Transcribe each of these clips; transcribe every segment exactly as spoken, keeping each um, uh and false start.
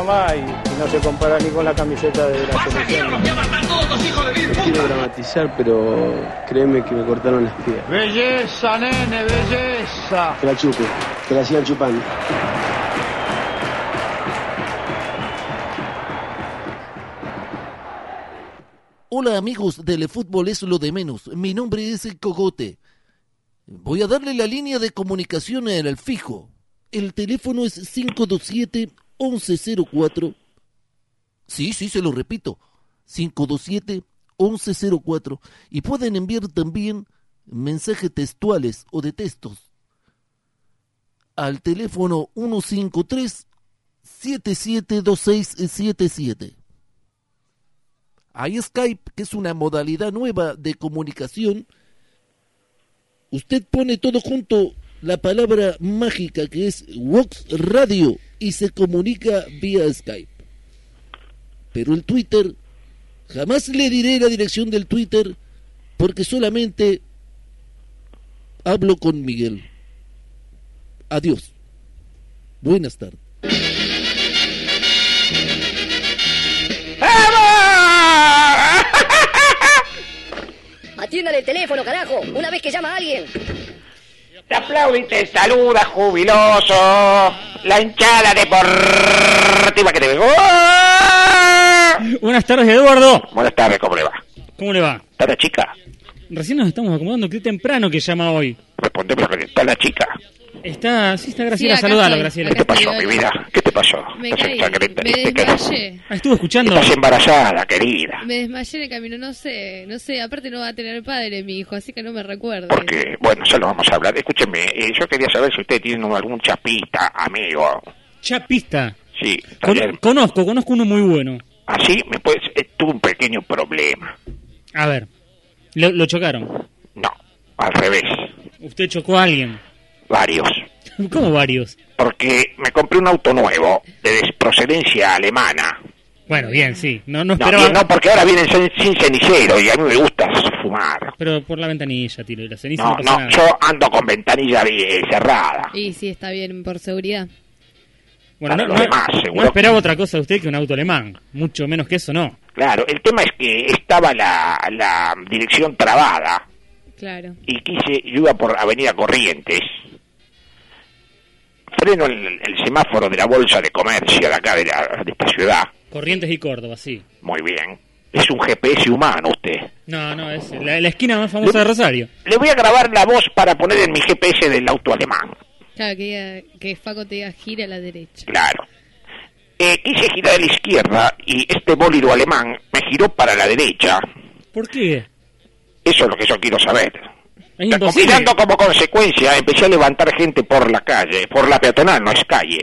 nomás y, y no se compara ni con la camiseta de la selección. No quiero dramatizar, pero créeme que me cortaron las piernas. Belleza, nene, belleza. Que la chupe, que la sigan chupando. Hola amigos del fútbol es lo de menos, mi nombre es Cogote. Voy a darle la línea de comunicación al fijo. El teléfono es cinco dos siete, once cero cuatro. Sí, sí, se lo repito. cinco dos siete, once cero cuatro. Y pueden enviar también mensajes textuales o de textos al teléfono uno cinco tres, siete siete dos seis siete siete. Hay Skype, que es una modalidad nueva de comunicación. Usted pone todo junto la palabra mágica que es Vox Radio y se comunica vía Skype. Pero el Twitter, jamás le diré la dirección del Twitter porque solamente hablo con Miguel. Adiós. Buenas tardes. Atiéndale el teléfono, carajo, una vez que llama a alguien. Te aplaude y te saluda, jubiloso. La hinchada deportiva que te ve. ¡Oh! Buenas tardes, Eduardo. Buenas tardes, ¿cómo le va? ¿Cómo le va? ¿Está la chica? Recién nos estamos acomodando, qué temprano que llama hoy. Respondeme, ¿está la chica? Está, sí está Graciela, Sí, acá saludalo, estoy, Graciela. ¿Qué te pasó, mi vida? ¿Qué te pasó? Me Estás caí, ensangrenta- me ¿Te quedas- desmayé. Ah, estuve escuchando. Estás embarazada, querida. Me desmayé en el camino, no sé, no sé, aparte no va a tener padre mi hijo, así que no me recuerdo. Porque, bueno, ya lo vamos a hablar. Escúcheme, eh, yo quería saber si ustedes tienen algún chapista, amigo. Chapista. Sí, Con- taller. conozco, conozco uno muy bueno. Así me puedes... eh, tuve un pequeño problema. A ver, lo, lo chocaron. No, al revés. Usted chocó a alguien. Varios. ¿Cómo varios? Porque me compré un auto nuevo de procedencia alemana. Bueno, bien, sí. No, no No, esperaba. bien, no, porque ahora vienen sin, sin cenicero y a mí me gusta fumar. Pero por la ventanilla, tiro. Y la ceniza No, no, pasa no, nada. yo ando con ventanilla eh, cerrada. Y sí, está bien, por seguridad. Bueno, para no, los no- demás, no seguro. esperaba otra cosa de usted que un auto alemán. Mucho menos que eso, no. Claro, el tema es que estaba la, la dirección trabada Claro. y quise, yo iba por Avenida Corrientes. Freno el, el semáforo de la Bolsa de Comercio de acá, de, la, de esta ciudad. Corrientes y Córdoba, sí. Muy bien. Es un G P S humano usted. No, no, es la, la esquina más famosa de Rosario. Le voy a grabar la voz para poner en mi G P S del auto alemán. Claro, que, diga- que Faco te diga gira a la derecha. Claro. Eh, quise girar a la izquierda y este bólido alemán me giró para la derecha. ¿Por qué? Eso es lo que yo quiero saber. Es imposible. Combinando como consecuencia, empecé a levantar gente por la calle, por la peatonal, no es calle.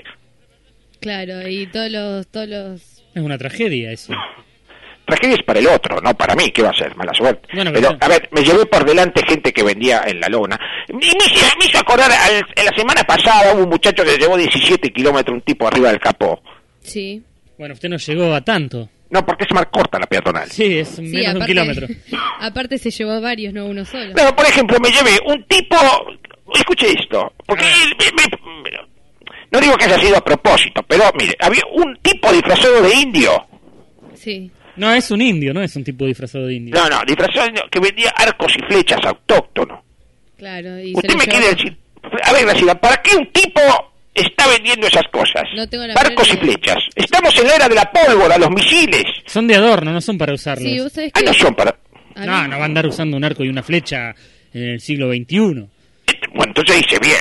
Claro, y todos los, todos los... Es una tragedia eso. Tragedia es para el otro, no para mí, ¿qué va a ser? Mala suerte. Bueno, pero, pero- a ver, me llevé por delante gente que vendía en la lona. Y me hizo, me hizo acordar, al- en la semana pasada hubo un muchacho que llevó diecisiete kilómetros, un tipo arriba del capó. Sí. Bueno, usted no llegó a tanto. No, porque es más corta la peatonal. Sí, es Sí, menos de un aparte, kilómetro. aparte se llevó varios, no uno solo. Pero, por ejemplo, me llevé un tipo... Escuche esto, porque... me- me- me- no digo que haya sido a propósito, pero mire, había un tipo disfrazado de indio. Sí. No, es un indio, no es un tipo disfrazado de indio. No, no, disfrazado de indio que vendía arcos y flechas autóctonos. Claro, y Usted se lo me llevó. quiere decir... A ver, Graciela, ¿para qué un tipo está vendiendo esas cosas? No tengo la Arcos y menor idea. flechas. Estamos en la era de la pólvora, los misiles. Son de adorno, no son para usarlos. Sí, vos sabés Ah, que... no son para... a No, mí- no va a andar usando un arco y una flecha en el siglo veintiuno. Bueno, entonces hice bien.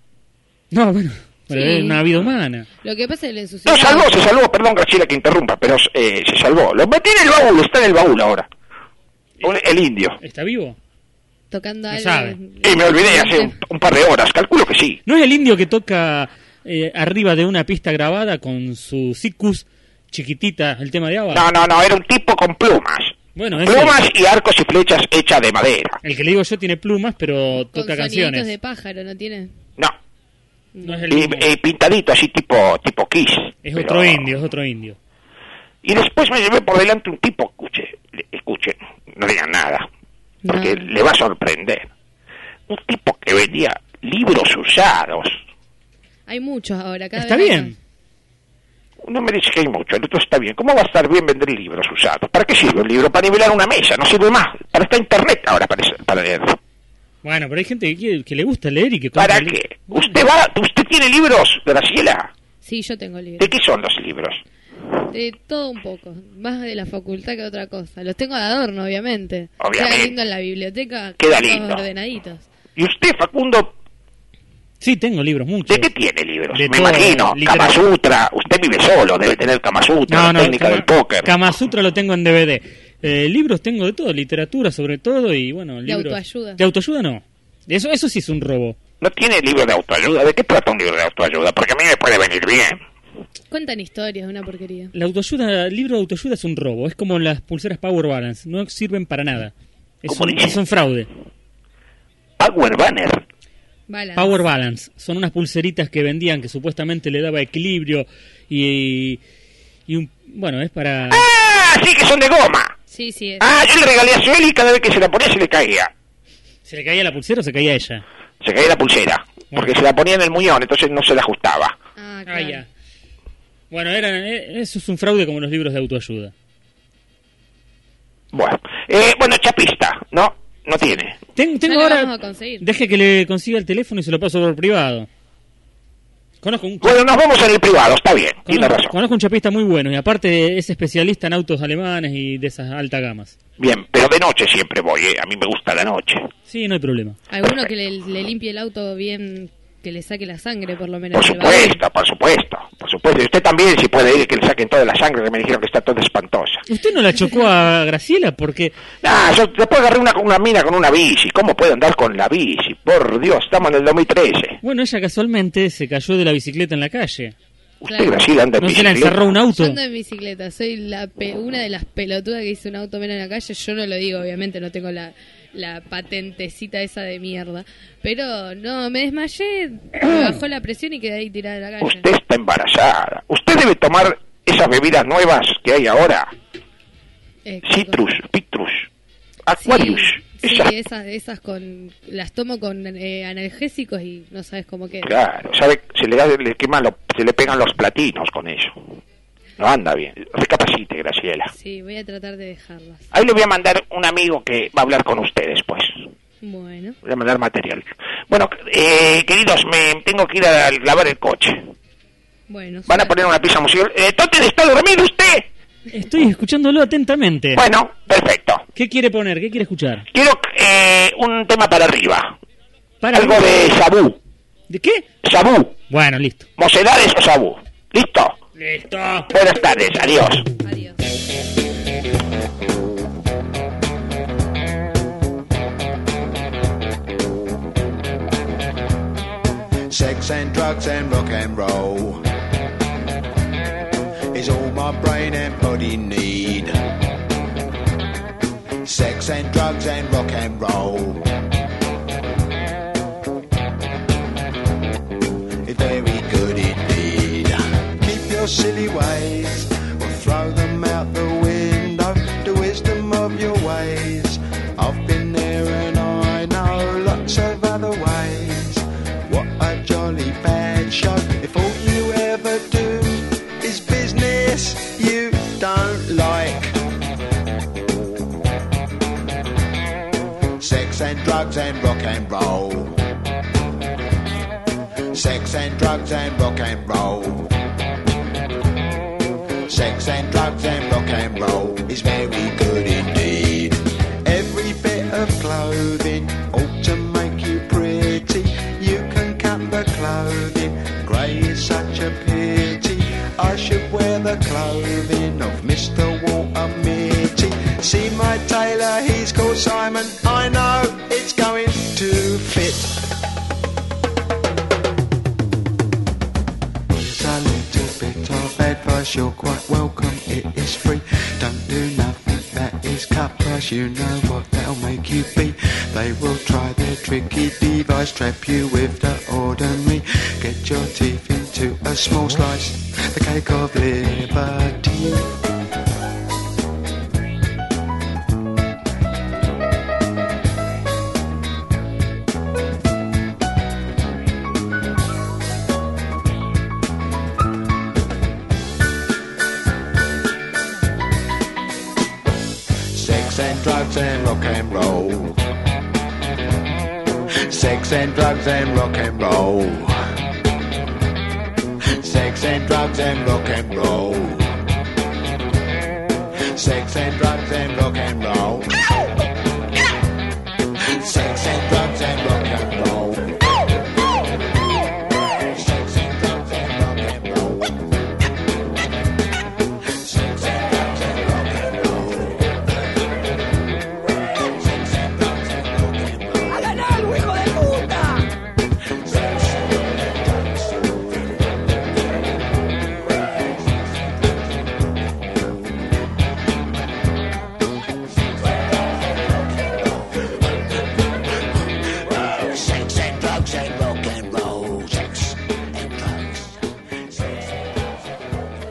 No, bueno, pero Sí. es una vida humana. Lo que pasa es que le ensució. No, salvó, se salvó, perdón, Graciela, que interrumpa, pero eh, se salvó. Lo metí en el baúl, está en el baúl ahora. Un- El indio. ¿Está vivo? Tocando No algo. sabe. Y me olvidé hace un, un par de horas, calculo que sí. ¿No es el indio que toca eh, arriba de una pista grabada con su sicus chiquitita, el tema de agua? No, no, no, era un tipo con plumas. Bueno, ese- Plumas y arcos y flechas hechas de madera. el que le digo yo tiene plumas, pero Con toca soniditos canciones. de pájaro, ¿no tiene? No, No es el y, mismo. y pintadito así tipo tipo Kiss. Es pero- otro indio, es otro indio. Y después me llevé por delante un tipo, escuche, le- escuche, no digan nada, porque No. le va a sorprender. Un tipo que vendía libros usados. Hay muchos ahora, cada Está vez hay bien. Uno me dice que hay mucho, el otro está bien. ¿Cómo va a estar bien vender libros usados? ¿Para qué sirve un libro? Para nivelar una mesa, no sirve más. Para estar internet ahora para, para leer. Bueno, pero hay gente que, quiere, que le gusta leer y que... compra ¿Para li- qué? ¿Usted va, usted tiene libros, Graciela? Sí, yo tengo libros. ¿De qué son los libros? De todo un poco. Más de la facultad que otra cosa. Los tengo de adorno, obviamente. Obviamente. Queda lindo en la biblioteca. Queda todos lindo. ordenaditos. ¿Y usted, Facundo, Sí, tengo libros, muchos. de qué tiene libros? De Me todo, imagino, literatura. Kama Sutra. Usted vive solo, debe tener Kama Sutra, No, la no, técnica Kama, del póker. Kama Sutra lo tengo en D V D. Eh, libros tengo de todo, literatura sobre todo y bueno, libros... autoayuda. De autoayuda no. Eso, eso sí es un robo. ¿No tiene libro de autoayuda? ¿De qué trata un libro de autoayuda? Porque a mí me puede venir bien. Cuentan historias, una porquería. La autoayuda, el libro de autoayuda es un robo. Es como las pulseras Power Balance. No sirven para nada. Es ¿Cómo un, dice? es un fraude. Power Banner. Balance. Power Balance. Son unas pulseritas que vendían que supuestamente le daba equilibrio y... y un, bueno, es para... ¡Ah! Sí, que son de goma. Sí, sí. Es. Ah, yo le regalé a Sueli y cada vez que se la ponía se le caía. ¿Se le caía la pulsera o se caía ella? Se caía la pulsera. Porque se la ponía en el muñón, entonces no se la ajustaba. Ah, Ah, claro. ya. Bueno, era, eh, eso es un fraude como los libros de autoayuda. Bueno, eh, bueno, chapista, ¿no? No tiene. Ten- tengo Ya lo ahora... vamos a conseguir. Deje que le consiga el teléfono y se lo paso por privado. Conozco un, Bueno, nos vamos en el privado, está bien, tiene conozco, razón. conozco un chapista muy bueno y aparte es especialista en autos alemanes y de esas altas gamas. Bien, pero de noche siempre voy, ¿eh? A mí me gusta la noche. Sí, no hay problema. Alguno que le, le limpie el auto bien, que le saque la sangre, por lo menos. Por del baúl. supuesto, por supuesto, por supuesto. Y usted también, si puede ir, que le saquen toda la sangre, que me dijeron que está toda espantosa. ¿Usted no la chocó a Graciela? Porque... Ah, yo después agarré una, una mina con una bici. ¿Cómo puede andar con la bici? Por Dios, estamos en el dos mil trece. Bueno, ella casualmente se cayó de la bicicleta en la calle. Usted, Claro. Graciela, anda en ¿No se la bicicleta. encerró un Yo auto? ando en bicicleta, soy la pe- una de las pelotudas que hizo un auto menos en la calle. Yo no lo digo, obviamente, no tengo la, la patentecita esa de mierda. Pero no, me desmayé, me bajó la presión y quedé ahí tirada en la calle. Usted está embarazada. Usted debe tomar esas bebidas nuevas que hay ahora. Eh, Citrus, Pitrus, Sí, Aquarius. sí, Esas- esas, esas con, las tomo con eh, analgésicos y no sabes cómo queda. Claro, sabe, se le, da- le queman lo- se le pegan los platinos con eso. No anda bien. Recapacite, Graciela. Sí, voy a tratar de dejarlas. Ahí le voy a mandar un amigo que va a hablar con usted después. Bueno, Voy a mandar material. Bueno, eh, queridos, me tengo que ir a lavar el coche. bueno. Van a poner una pieza musical. Eh, ¿Tote está dormido usted? Estoy escuchándolo atentamente. Bueno, perfecto. ¿Qué quiere poner? ¿Qué quiere escuchar? Quiero eh, un tema para arriba. Para Algo de Sabú. ¿De qué? Sabú. Bueno, listo. Mocedades o Sabú. ¿Listo? Listo. Buenas tardes. Adiós. Adiós. Sex and drugs and rock and roll is all my brain and body need. Sex and drugs and rock and roll is very good indeed. Keep your silly ways or throw them out the window. The wisdom of your ways. I've been there and I know lots of other ways. What a jolly bad show. If all you ever do is business you don't like. Sex and drugs and rock and roll. Sex and drugs and rock and roll. Sex and drugs and rock and roll is very good indeed. Every bit of clothing ought to make you pretty. You can cut the clothing, grey is such a pity. I should wear the clothing of Mister Walter Mitty. See my tailor, he's called Simon. I know it's going to fit. A little bit of advice, you're quite welcome, it is free. Don't do nothing that is cut price, you know what they'll make you be. They will try their tricky device, trap you with the ordinary. Get your teeth into a small slice, the cake of liberty. and drugs and rock and roll. Sex and drugs and rock and roll. Sex and drugs and rock and roll. Sex and drugs and rock and roll. Sex and drugs and rock and roll. Sex and drugs and rock and roll. Sex and drugs and rock and roll. Sex and drugs and rock and roll. ¡Hagan algo, hijo de puta! Sex and drugs and rock and roll. Sex and drugs. Sex and drugs and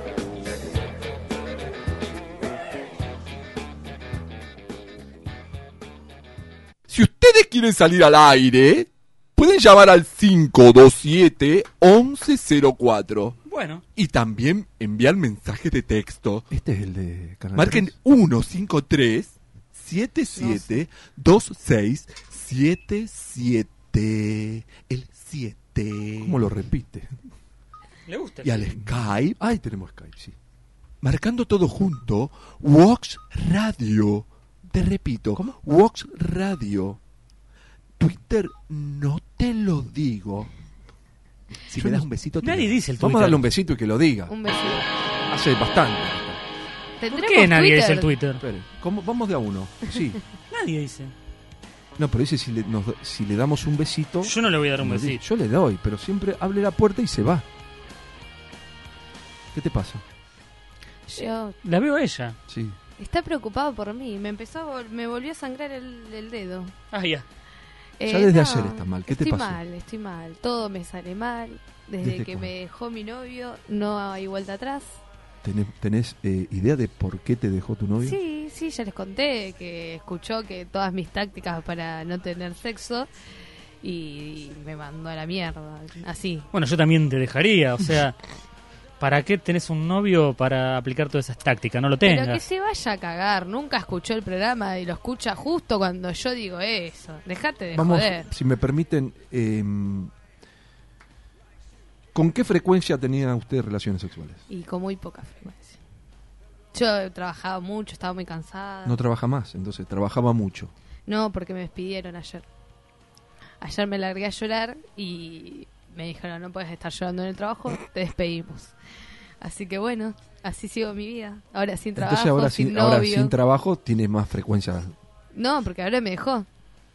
Si ustedes quieren salir al aire, pueden llamar al cinco dos siete, once cero cuatro. Bueno. Y también enviar mensajes de texto. Este es el de Canal Marquen tres. uno cinco tres, siete siete, dos seis siete siete. El siete. ¿Cómo lo repite? ¿Le gusta? Y al Skype, Ahí tenemos Skype, sí. marcando todo junto, Vox Radio. Te repito, ¿Cómo? Vox Radio. Twitter no te lo digo. Si Yo me das no- un besito, te Nadie lo- dice el Vamos a Twitter. darle un besito y que lo diga. Un besito. Hace bastante. ¿Por ¿Tendremos qué nadie Twitter? dice el Twitter? Espere, ¿cómo? Vamos de a uno. Sí. Nadie dice. No, pero dice si le, nos- si le damos un besito. Yo no le voy a dar un nos dice, besito. Yo le doy, pero siempre abre la puerta y se va. ¿Qué te pasa? Yo... La veo a ella. Sí. Está preocupado por mí. Me empezó a vol- me volvió a sangrar el, el dedo. Ah, ya. Ya desde ayer está mal. ¿Qué te estoy pasó? mal, estoy mal. Todo me sale mal. Desde, ¿Desde que cuándo? me dejó mi novio, no hay vuelta atrás. ¿Tenés, tenés, eh, idea de por qué te dejó tu novio? Sí, sí, ya les conté que escuchó que todas mis tácticas para no tener sexo y me mandó a la mierda. Así. Bueno, yo también te dejaría, o sea, ¿para qué tenés un novio para aplicar todas esas tácticas? No lo Pero que tengas. se vaya a cagar. Nunca escuchó el programa y lo escucha justo cuando yo digo eso. Dejate de Vamos, joder. si me permiten, eh, ¿con qué frecuencia tenía usted relaciones sexuales? Y con muy poca frecuencia. Yo he trabajado mucho, estaba muy cansada. No trabaja más, entonces trabajaba mucho. No, porque me despidieron ayer. Ayer me largué a llorar y me dijeron, no puedes estar llorando en el trabajo, te despedimos. Así que bueno, así sigo mi vida. Ahora sin trabajo, Entonces ahora sin sin, novio. ahora sin trabajo tiene más frecuencia. No, porque ahora me dejó.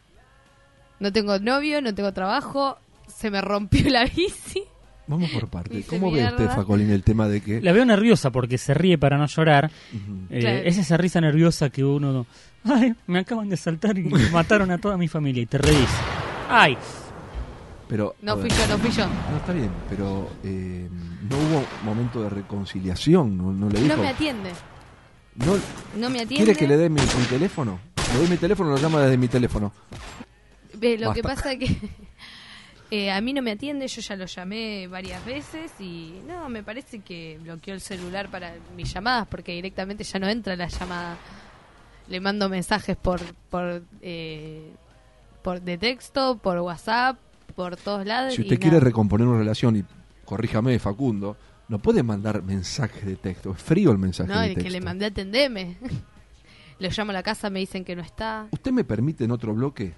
No tengo novio, no tengo trabajo, se me rompió la bici. Vamos por partes. Hice ¿Cómo ve mierda. usted, Facolín, el tema de que... La veo nerviosa porque se ríe para no llorar. Ujú. Eh, Claro. Es esa risa nerviosa que uno... Ay, me acaban de saltar y mataron a toda mi familia. Y te reís. Ay, Pero, No a fui ver, yo, no fui yo. No, está bien, pero eh, no hubo momento de reconciliación, no, no le dijo... No me atiende. No- No me atiende. ¿Quiere que le dé mi, mi teléfono? Le doy mi teléfono, lo llama desde mi teléfono. Ve, lo que Basta. pasa es que eh, a mí no me atiende, yo ya lo llamé varias veces y no, me parece que bloqueó el celular para mis llamadas porque directamente ya no entra la llamada. Le mando mensajes por por eh, por de texto, por WhatsApp, por todos lados. Si y usted quiere nada. recomponer una relación, y corríjame, Facundo, no puede mandar mensajes de texto. Es frío el mensaje No, de el texto. que le mandé atendeme. Le llamo a la casa, me dicen que no está. ¿Usted me permite en otro bloque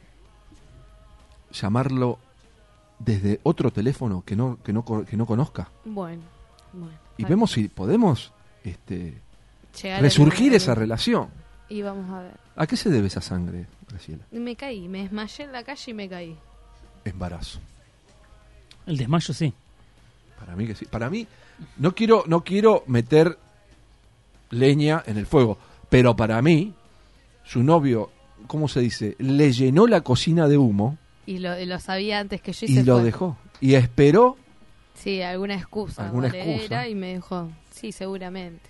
llamarlo desde otro teléfono que no que no co- que no conozca? Bueno, bueno. Y vale. vemos si podemos este Llegar al resurgir número. esa relación. Y vamos a ver. ¿A qué se debe esa sangre, Graciela? Me caí, me desmayé en la calle y me caí. Embarazo. el desmayo sí. Para mí que sí. Para mí no quiero no quiero meter leña en el fuego, pero para mí su novio, ¿cómo se dice? Le llenó la cocina de humo Y lo, y lo sabía antes que yo y se lo fue. dejó y esperó. Sí, alguna excusa. Alguna cuál excusa. era, y me dejó. Sí, seguramente.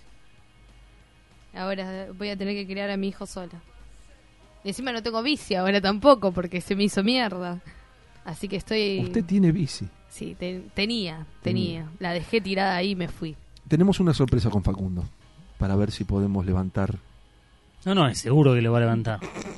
Ahora voy a tener que criar a mi hijo sola. Y encima no tengo bici ahora tampoco porque se me hizo mierda. Así que estoy... Usted tiene bici. Sí, te- tenía, tenía. La dejé tirada ahí y me fui. Tenemos una sorpresa con Facundo para ver si podemos levantar No, no, es seguro que lo va a levantar.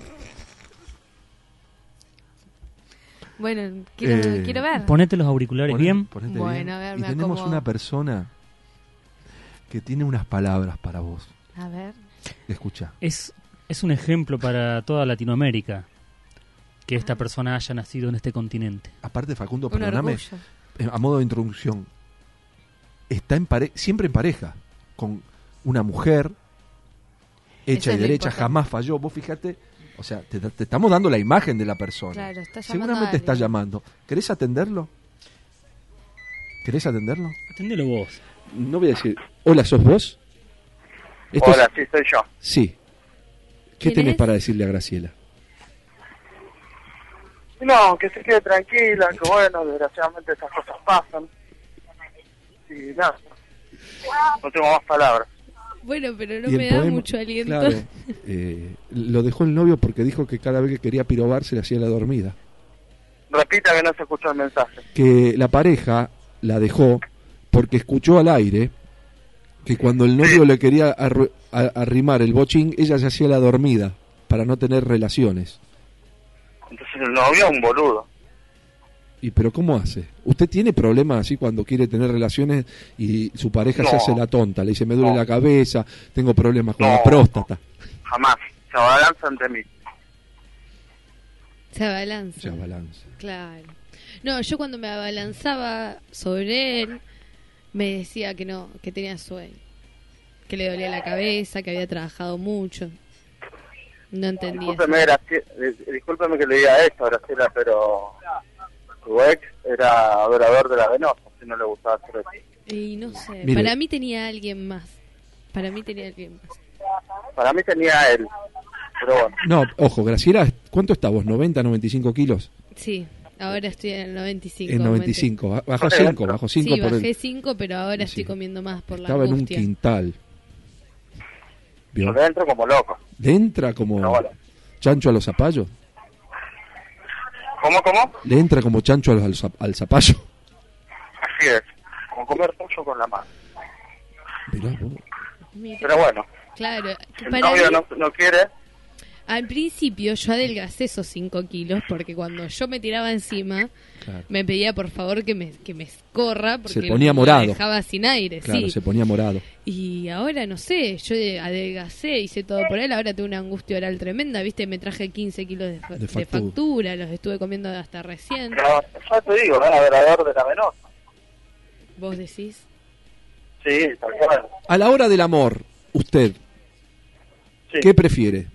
Bueno, quiero, Eh, quiero ver. Ponete los auriculares Poné- bien. ponete Bueno, bien. a ver, Y me tenemos acomodo. una persona que tiene unas palabras para vos. A ver. Escucha. Es, es un ejemplo para toda Latinoamérica que esta persona haya nacido en este continente. Aparte, Facundo, Un perdóname, orgullo. eh, a modo de introducción, está en pare- siempre en pareja con una mujer hecha Eso y es lo derecha, importante. jamás falló. Vos fíjate, o sea, te, te estamos dando la imagen de la persona. Claro, está llamando a Seguramente está alguien. llamando. ¿Querés atenderlo? ¿Querés atenderlo? Atendelo vos. No voy a decir, hola, ¿sos vos? Esto Hola, es- sí, soy yo. Sí. ¿Qué ¿Quién tenés es? para decirle a Graciela? No, que se quede tranquila, que bueno, desgraciadamente esas cosas pasan. Y nada, no tengo más palabras. Bueno, pero no Y el me da poema- mucho aliento. Claro, eh, lo dejó el novio porque dijo que cada vez que quería pirobar se le hacía la dormida. Repita que no se escuchó el mensaje. Que la pareja la dejó porque escuchó al aire que cuando el novio le quería arru- a- arrimar el bochín, ella se hacía la dormida para no tener relaciones. Entonces el novio es un boludo. ¿Y pero cómo hace? ¿Usted tiene problemas así cuando quiere tener relaciones y su pareja se No. hace la tonta? Le dice, me duele No. la cabeza, tengo problemas con No. la próstata. Jamás. Se abalanza ante mí. Se abalanza. Se abalanza. Claro. No, yo cuando me abalanzaba sobre él, me decía que no, que tenía sueño. Que le dolía la cabeza, que había trabajado mucho. No entendía. Discúlpeme, Graci- eh, discúlpeme que le diga esto, Graciela, pero su ex era adorador de la venosa, si no le gustaba hacer eso. Y no sé, Mire. para mí tenía alguien más. Para mí tenía alguien más. Para mí tenía él, pero bueno. No, ojo, Graciela, ¿cuánto está vos? ¿noventa, noventa y cinco kilos? Sí, ahora estoy en el noventa y cinco. En noventa y cinco. Ba- Bajó cinco, bajó cinco Sí, por bajé el... cinco, pero ahora Sí. estoy comiendo más por la Estaba en un angustia. quintal. ¿Vio? Yo le entro como loco. Le entra como Pero bueno. chancho a los zapallos. ¿Cómo, cómo? Le entra como chancho al, al zap- al zapallo. Así es. Como comer pollo con la mano. Mirá vos. Mira, Pero bueno, claro, que el para novio mí, no, no quiere. al principio yo adelgacé esos cinco kilos porque cuando yo me tiraba encima Claro. me pedía por favor que me, que me escorra porque Se ponía me morado. dejaba sin aire, Claro, sí. se ponía morado. Y ahora no sé, yo adelgacé, hice todo por él, ahora tengo una angustia oral tremenda, viste, me traje quince kilos de, fa- De de factura. factura, los estuve comiendo hasta recién. Pero ya te digo, era adorador de la venosa. ¿Vos decís? Sí, tal cual. A la hora del amor, usted, Sí. ¿qué prefiere?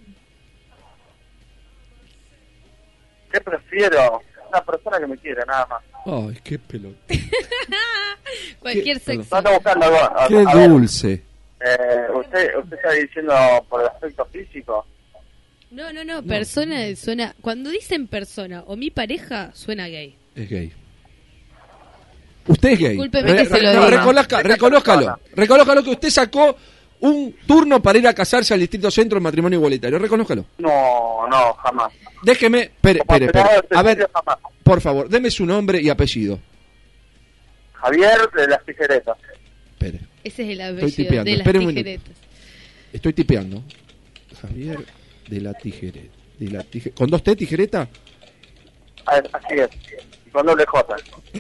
¿Qué prefiero? Una persona que me quiere, nada más. Ay, qué pelota. Cualquier ¿Qué? sexo. No ando buscando algo. A, Qué a ver, dulce. eh, ¿usted, ¿Usted está diciendo por el aspecto físico? No, no, no, persona suena... Cuando dicen persona o mi pareja, suena gay. Es gay. Usted es gay. Discúlpeme que se lo no, diga. reconozca- reconózcalo. Reconózcalo que usted sacó un turno para ir a casarse al Distrito Centro en matrimonio igualitario. Reconózcalo. No, no, jamás. Déjeme. Espere, Como espere, espere. operador de A ver, servicio, jamás. por favor, deme su nombre y apellido. Javier de las tijeretas. Espere. Ese es el Estoy apellido tipeando. de las Espere un minuto. tijeretas. Estoy tipeando. Javier de la tijereta. De la tije- ¿Con dos T tijereta? Ah, así es. Y con doble J.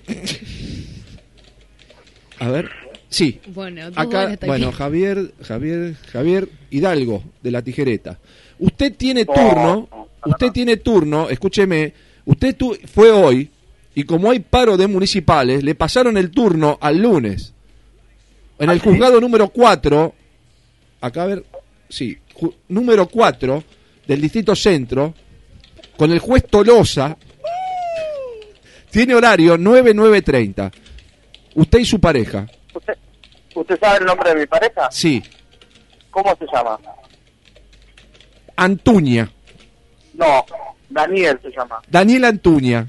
A ver. Sí. Bueno, dos Acá, horas hasta bueno, aquí. Javier, Javier, Javier Hidalgo de la tijereta. Usted tiene No, turno, no, no, usted no. tiene turno, escúcheme, usted tu- fue hoy y como hay paro de municipales, le pasaron el turno al lunes. En el ¿Ah, sí? juzgado número cuatro, acá a ver, sí, ju- número cuatro del Distrito Centro, con el juez Tolosa, tiene horario nueve, nueve treinta. Usted y su pareja. ¿Usted, ¿Usted sabe el nombre de mi pareja? Sí, ¿Cómo se llama? Antuña. No, Daniel se llama. Daniel Antuña.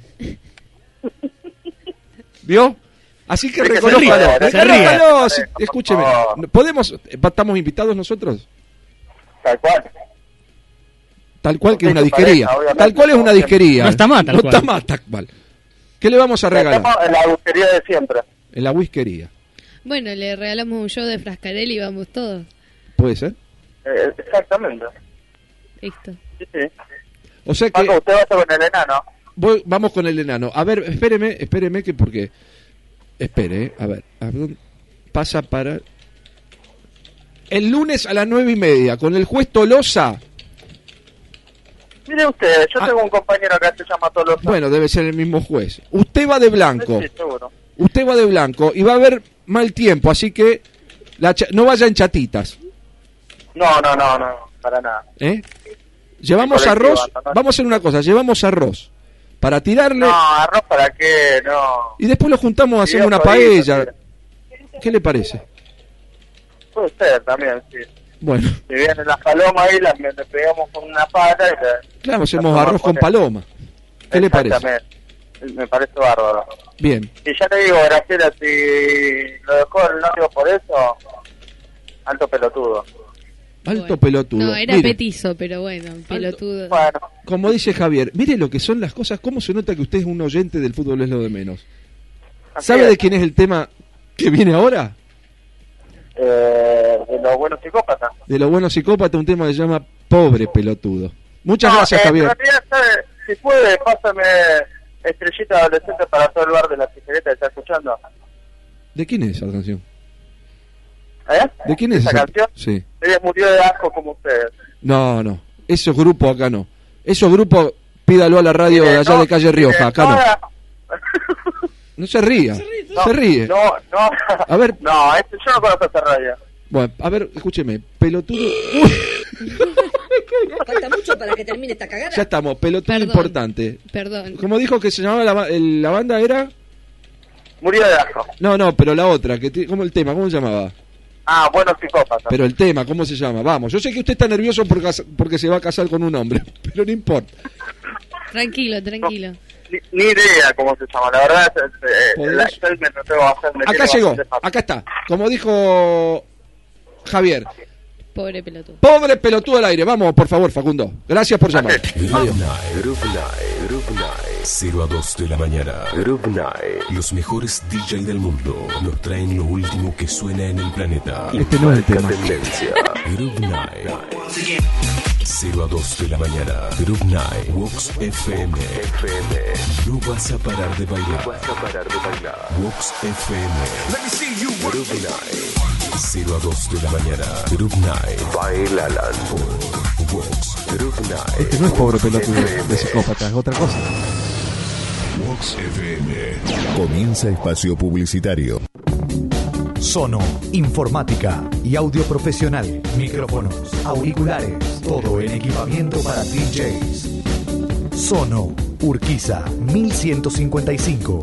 ¿Vio? Así que Es que se reconózcalo. ríe, se ríe. Reconózalo, sí, Por escúcheme. favor. ¿Podemos, estamos invitados nosotros? Tal cual. Tal cual que es Usted una y su disquería. pareja, obviamente, Tal cual es una como siempre. disquería. No está mal, tal No cual. está mal, tal cual. ¿Qué le vamos a regalar? Estamos en la agujería de siempre. En la whiskería. Bueno, le regalamos un show de Frascarelli y vamos todos. ¿Puede ser? Eh, exactamente. Listo. Sí, sí. O sea que... Paco, usted va con el enano. Voy, vamos con el enano. A ver, espéreme, espéreme que porque... Espere, eh, a ver. A ver, pasa para... El lunes a las nueve y media, con el juez Tolosa. Mire usted, yo Ah. tengo un compañero acá que se llama Tolosa. Bueno, debe ser el mismo juez. Usted va de blanco. Sí, seguro. Usted va de blanco y va a haber mal tiempo, así que la cha- no vaya en chatitas. No, no, no, no, para nada. ¿Eh? Llevamos Colectivo, arroz. no, no. Vamos a hacer una cosa, llevamos arroz para tirarle No, arroz para qué, no. y después lo juntamos, hacemos una Video jodido, paella. ¿Qué le parece? Puede ser también, sí. Bueno, Si vienen las palomas ahí, las le pegamos con una pala y le... claro, hacemos la arroz con tomamos paloma. ¿Qué le parece? Exactamente. Me parece bárbaro. Bien. Y ya te digo, Graciela, si lo dejó el novio por eso, alto pelotudo. Alto Bueno. pelotudo. No, era Mire, petizo, pero bueno, pelotudo. Bueno, como dice Javier, mire lo que son las cosas, cómo se nota que usted es un oyente del fútbol es lo de menos. así ¿Sabe es. de quién es el tema que viene ahora? Eh, de los buenos psicópatas. De los buenos psicópatas, un tema que se llama Pobre Pelotudo. Muchas No, gracias, eh, Javier. En realidad, ¿sabe? Si puede, pásame Estrellita Adolescente para todo el bar de la tijereta que está escuchando. ¿De quién es esa canción? ¿Eh? ¿De quién es ¿Esa esa? canción? Sí. Ella murió de asco como ustedes. No, no. Esos grupos acá no. Esos grupos, pídalo a la radio Mire, de allá no, de Calle Rioja. mire, Acá no. ahora- No se ría. No, Se ríe. No, no. A ver. No, este, yo no conozco esta radio. Bueno, a ver, escúcheme. Pelotudo. Uy, Falta mucho para que termine esta cagada. ya estamos. Pelotudo Perdón. importante. Perdón. Como dijo que se llamaba la, ba- el- la banda era... Murió de asco. No, no, pero la otra. Que ti- ¿Cómo el tema? ¿Cómo se llamaba? Ah, buenos psicópatas. Pero el tema, ¿cómo se llama? Vamos, yo sé que usted está nervioso por cas- porque se va a casar con un hombre, pero no importa. Tranquilo, tranquilo. Ni, ni idea cómo se llama, la verdad es, es, eh, ¿Podés? la Excel me trató de hacer, me Acá tiene llegó, bastante fácil. acá está. Como dijo Javier, Pobre pelotudo. pobre pelotudo al aire. Vamos, por favor, Facundo. Gracias por llamar. Group Night, Group Night, Group Night. cero a dos de la mañana. Group Night. Los mejores D J del mundo nos traen lo último que suena en el planeta. Este no es el Marca tema. tendencia. Group Night. cero a dos de la mañana. Group Night. Vox F M. No vas a parar de bailar. No vas a parar de bailar. Vox F M. Group Night. cero a dos de la mañana. Group Night. Bailalan por Vox. Group Night. Este no es pobre pelotudo Vox F M. de psicópata, es otra cosa. Vox F M. Comienza espacio publicitario. Sono, informática y audio profesional, micrófonos, auriculares, todo en equipamiento para D Js. Sono, Urquiza, mil ciento cincuenta y cinco.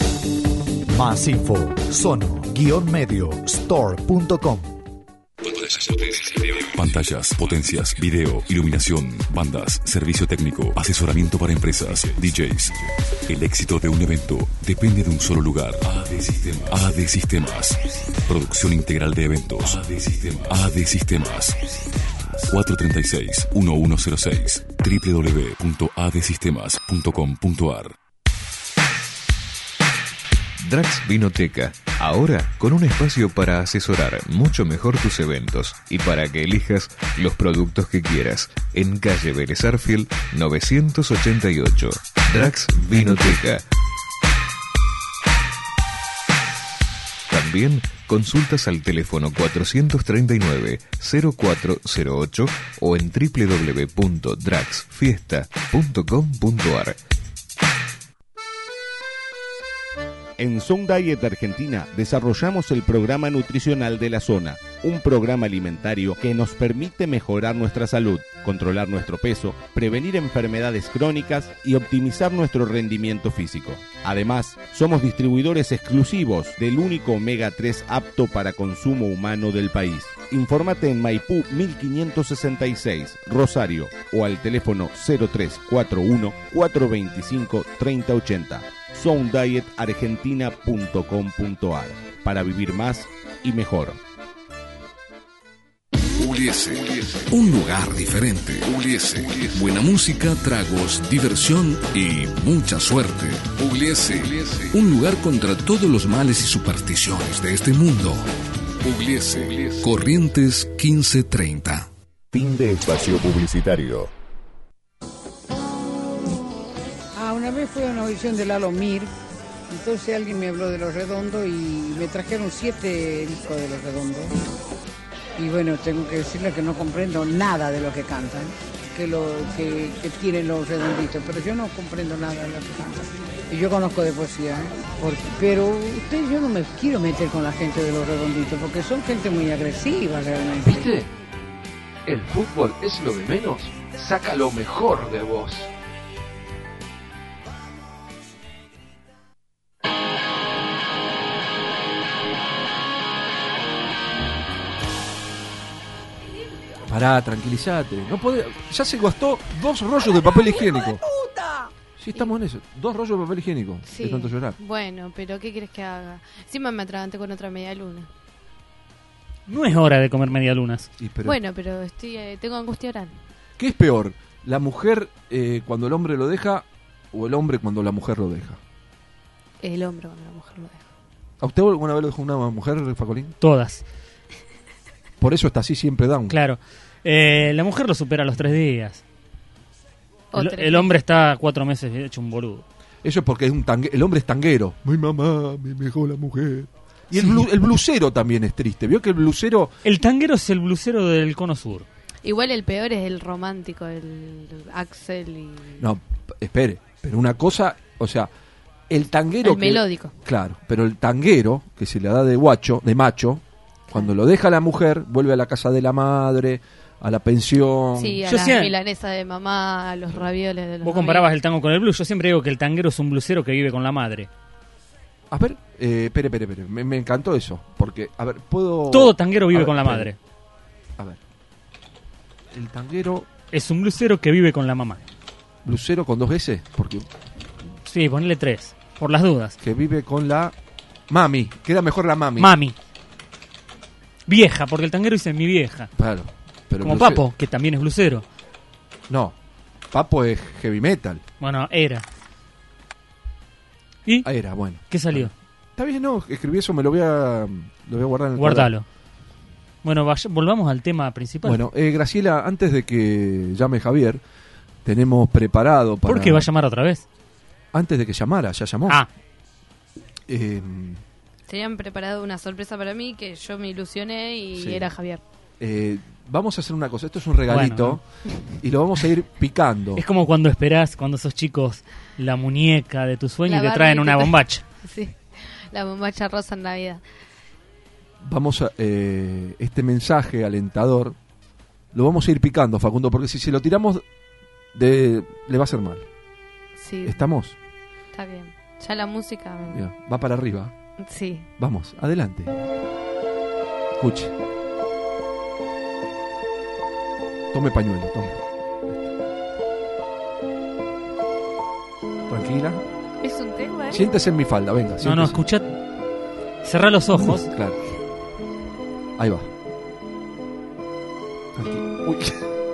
Más info, sono-medio store punto com. Pantallas, potencias, video, iluminación, bandas, servicio técnico, asesoramiento para empresas, D Js. El éxito de un evento depende de un solo lugar. A D Sistemas. A D Sistemas. Producción integral de eventos. A D Sistemas. A D Sistemas. cuatro tres seis, uno uno cero seis. doble u doble u doble u punto a d sistemas punto com punto a r. Drax Vinoteca, ahora con un espacio para asesorar mucho mejor tus eventos y para que elijas los productos que quieras. En calle Vélez Arfield novecientos ochenta y ocho. Drax Vinoteca. También consultas al teléfono cuatrocientos treinta y nueve, cero cuatro cero ocho o en doble u doble u doble u punto drax fiesta punto com punto a r. En Sound Diet Argentina desarrollamos el programa nutricional de la zona, un programa alimentario que nos permite mejorar nuestra salud, controlar nuestro peso, prevenir enfermedades crónicas y optimizar nuestro rendimiento físico. Además, somos distribuidores exclusivos del único omega tres apto para consumo humano del país. Infórmate en Maipú mil quinientos sesenta y seis, Rosario, o al teléfono cero tres cuatro uno, cuatro dos cinco, tres cero ocho cero. sound diet argentina punto com punto a r para vivir más y mejor. Pugliese, un lugar diferente. Pugliese, buena música, tragos, diversión y mucha suerte. Pugliese, un lugar contra todos los males y supersticiones de este mundo. Pugliese, Corrientes quince treinta. Fin de espacio publicitario. Ah, una vez fui a una audición de Lalo Mir, entonces alguien me habló de Los Redondos y me trajeron siete discos de Los Redondos. Y bueno, tengo que decirle que no comprendo nada de lo que cantan, que lo que, que tienen Los Redonditos, pero yo no comprendo nada de lo que cantan. Y yo conozco de poesía, ¿eh? Porque, pero usted, yo no me quiero meter con la gente de Los Redonditos, porque son gente muy agresiva realmente. ¿Viste? El fútbol es lo de menos. Saca lo mejor de vos. Pará, tranquilízate. No podés, ya se gastó dos rollos de papel higiénico. Sí, estamos en eso. Dos rollos de papel higiénico. Sí. De tanto llorar. Bueno, pero ¿qué quieres que haga? Encima me atraganté con otra media luna. No es hora de comer medialunas. Y pero, Bueno, pero estoy, eh, tengo angustia oral. ¿qué es peor? ¿La mujer eh, cuando el hombre lo deja o el hombre cuando la mujer lo deja? El hombre cuando la mujer lo deja. ¿A usted alguna vez lo dejó una mujer, Facolín? Todas. Por eso está así siempre down. Claro. Eh, la mujer lo supera a los tres días. O El, tres el hombre está cuatro meses hecho un boludo. Eso es porque es un tangue, el hombre es tanguero. Mi mamá me dejó la mujer. Y el, blu, el blusero también es triste. ¿Vio que el blusero... El tanguero es el blusero del cono sur. Igual el peor es el romántico, el Axel y... No, espere. Pero una cosa, o sea, el tanguero... El que, melódico. Claro, pero el tanguero, que se le da de guacho, de macho, cuando lo deja la mujer, vuelve a la casa de la madre, a la pensión... Sí, a Yo la sea- milanesa de mamá, a los ravioles de los Vos comparabas el tango con el blues. Yo siempre digo que el tanguero es un blusero que vive con la madre. A ver, eh, espere, espere, espere. Me, me encantó eso. Porque, a ver, puedo... Todo tanguero vive A ver, con la espere. madre. A ver. El tanguero... Es un blusero que vive con la mamá. ¿Blusero con dos S? Porque... Sí, ponele tres. Por las dudas. Que vive con la... Mami. Queda mejor la mami. Mami. Vieja, porque el tanguero dice mi vieja. Claro. Pero Como blusero- Papo, que también es blusero. No. Papo es heavy metal. Bueno, era. ¿Y? Ah, era, bueno. ¿Qué salió? Está bien, no. Escribí eso, me lo voy a... Lo voy a guardar en el Guardalo. Bueno, vaya- volvamos al tema principal. Bueno, eh, Graciela, antes de que llame Javier, tenemos preparado para... ¿Por qué va a llamar otra vez? Antes de que llamara, ya llamó. Ah. Eh, Tenían preparado una sorpresa para mí que yo me ilusioné y Sí. era Javier. eh, vamos a hacer una cosa. Esto es un regalito Bueno, y lo vamos a ir picando. Es como cuando esperás, cuando sos chicos, la muñeca de tu sueño La y te Barbie traen que una te- bombacha. Sí, la bombacha rosa en Navidad. Vamos a... eh, este mensaje alentador lo vamos a ir picando, Facundo, porque si se lo tiramos, de, le va a hacer mal. Sí, ¿Estamos? está bien. Ya la música... Bien, va para arriba. Sí. Vamos, adelante. Escuche. Tome pañuelo, tome. Tranquila. Es un tema, ¿eh? Siéntese en mi falda, venga. No, no, siéntese. escucha. Cerrá los ojos. Claro. Ahí va. Tranquilo. Uy.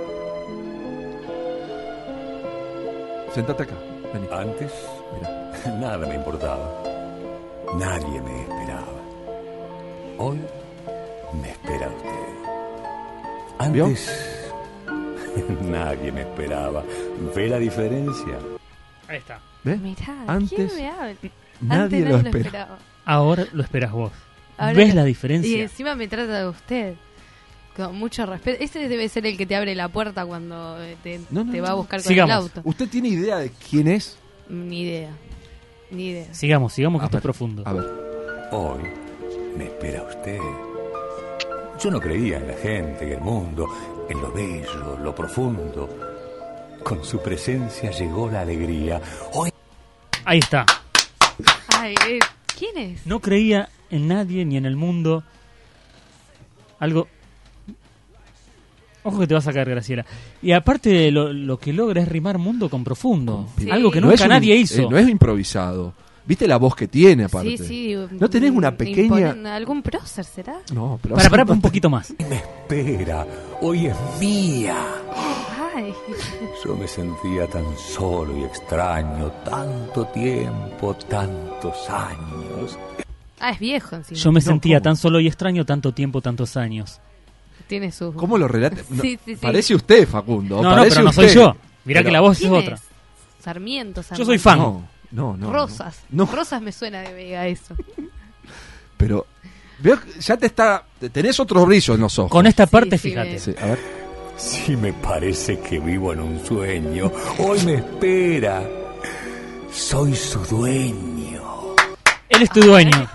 Sentate acá. Vení. Antes, nada me importaba. Nadie me esperaba. Hoy me espera usted. Antes, nadie me esperaba. ¿Ve la diferencia? Ahí está. ¿Ves? Mirá, Antes, ¿quién me habla? nadie Antes lo nadie espera. esperaba. Ahora lo esperas vos. Ahora ¿Ves lo- la Y diferencia? encima me trata de usted. Con mucho respeto. Ese debe ser el que te abre la puerta cuando eh, te, No, no, te va no. a buscar con Sigamos. el auto. ¿Usted tiene idea de quién es? Ni idea. Ni idea. Sigamos, sigamos que A esto es ver, profundo. A ver. Hoy me espera usted. Yo no creía en la gente, en el mundo, en lo bello, lo profundo. Con su presencia llegó la alegría. Hoy Ahí está. Ay, eh, ¿quién es? No creía en nadie ni en el mundo. Algo... Ojo que te vas a caer, Graciela. Y aparte lo, lo que logra es rimar mundo con profundo. Sí. Algo que No nunca es un- nadie hizo. eh, no es improvisado. ¿Viste la voz que tiene aparte? Sí, sí. ¿No tenés una mm, pequeña...? imponen- ¿Algún prócer será? No, pero... Para, para, un poquito más. me espera. Hoy es mía. Ay. Yo me sentía tan solo y extraño. Tanto tiempo, tantos años. Ah, es viejo encima. Yo me No, sentía ¿cómo? tan solo y extraño tanto tiempo, tantos años. tiene sus... ¿Cómo lo relata? No, Sí, sí, sí. Parece usted, Facundo. No, no, parece pero no usted. soy yo. Mirá Pero- que la voz es ¿Quién otra. es? Sarmiento, Yo Sarmiento. soy fan. No, no, no. Rosas. No. Rosas me suena de Vega eso. Pero veo que ya te está... te- Tenés otro brillo en los ojos. Con esta parte, sí, fíjate. Sí, a ver. Sí, me parece que vivo en un sueño. Hoy me espera. Soy su dueño. Él es tu dueño.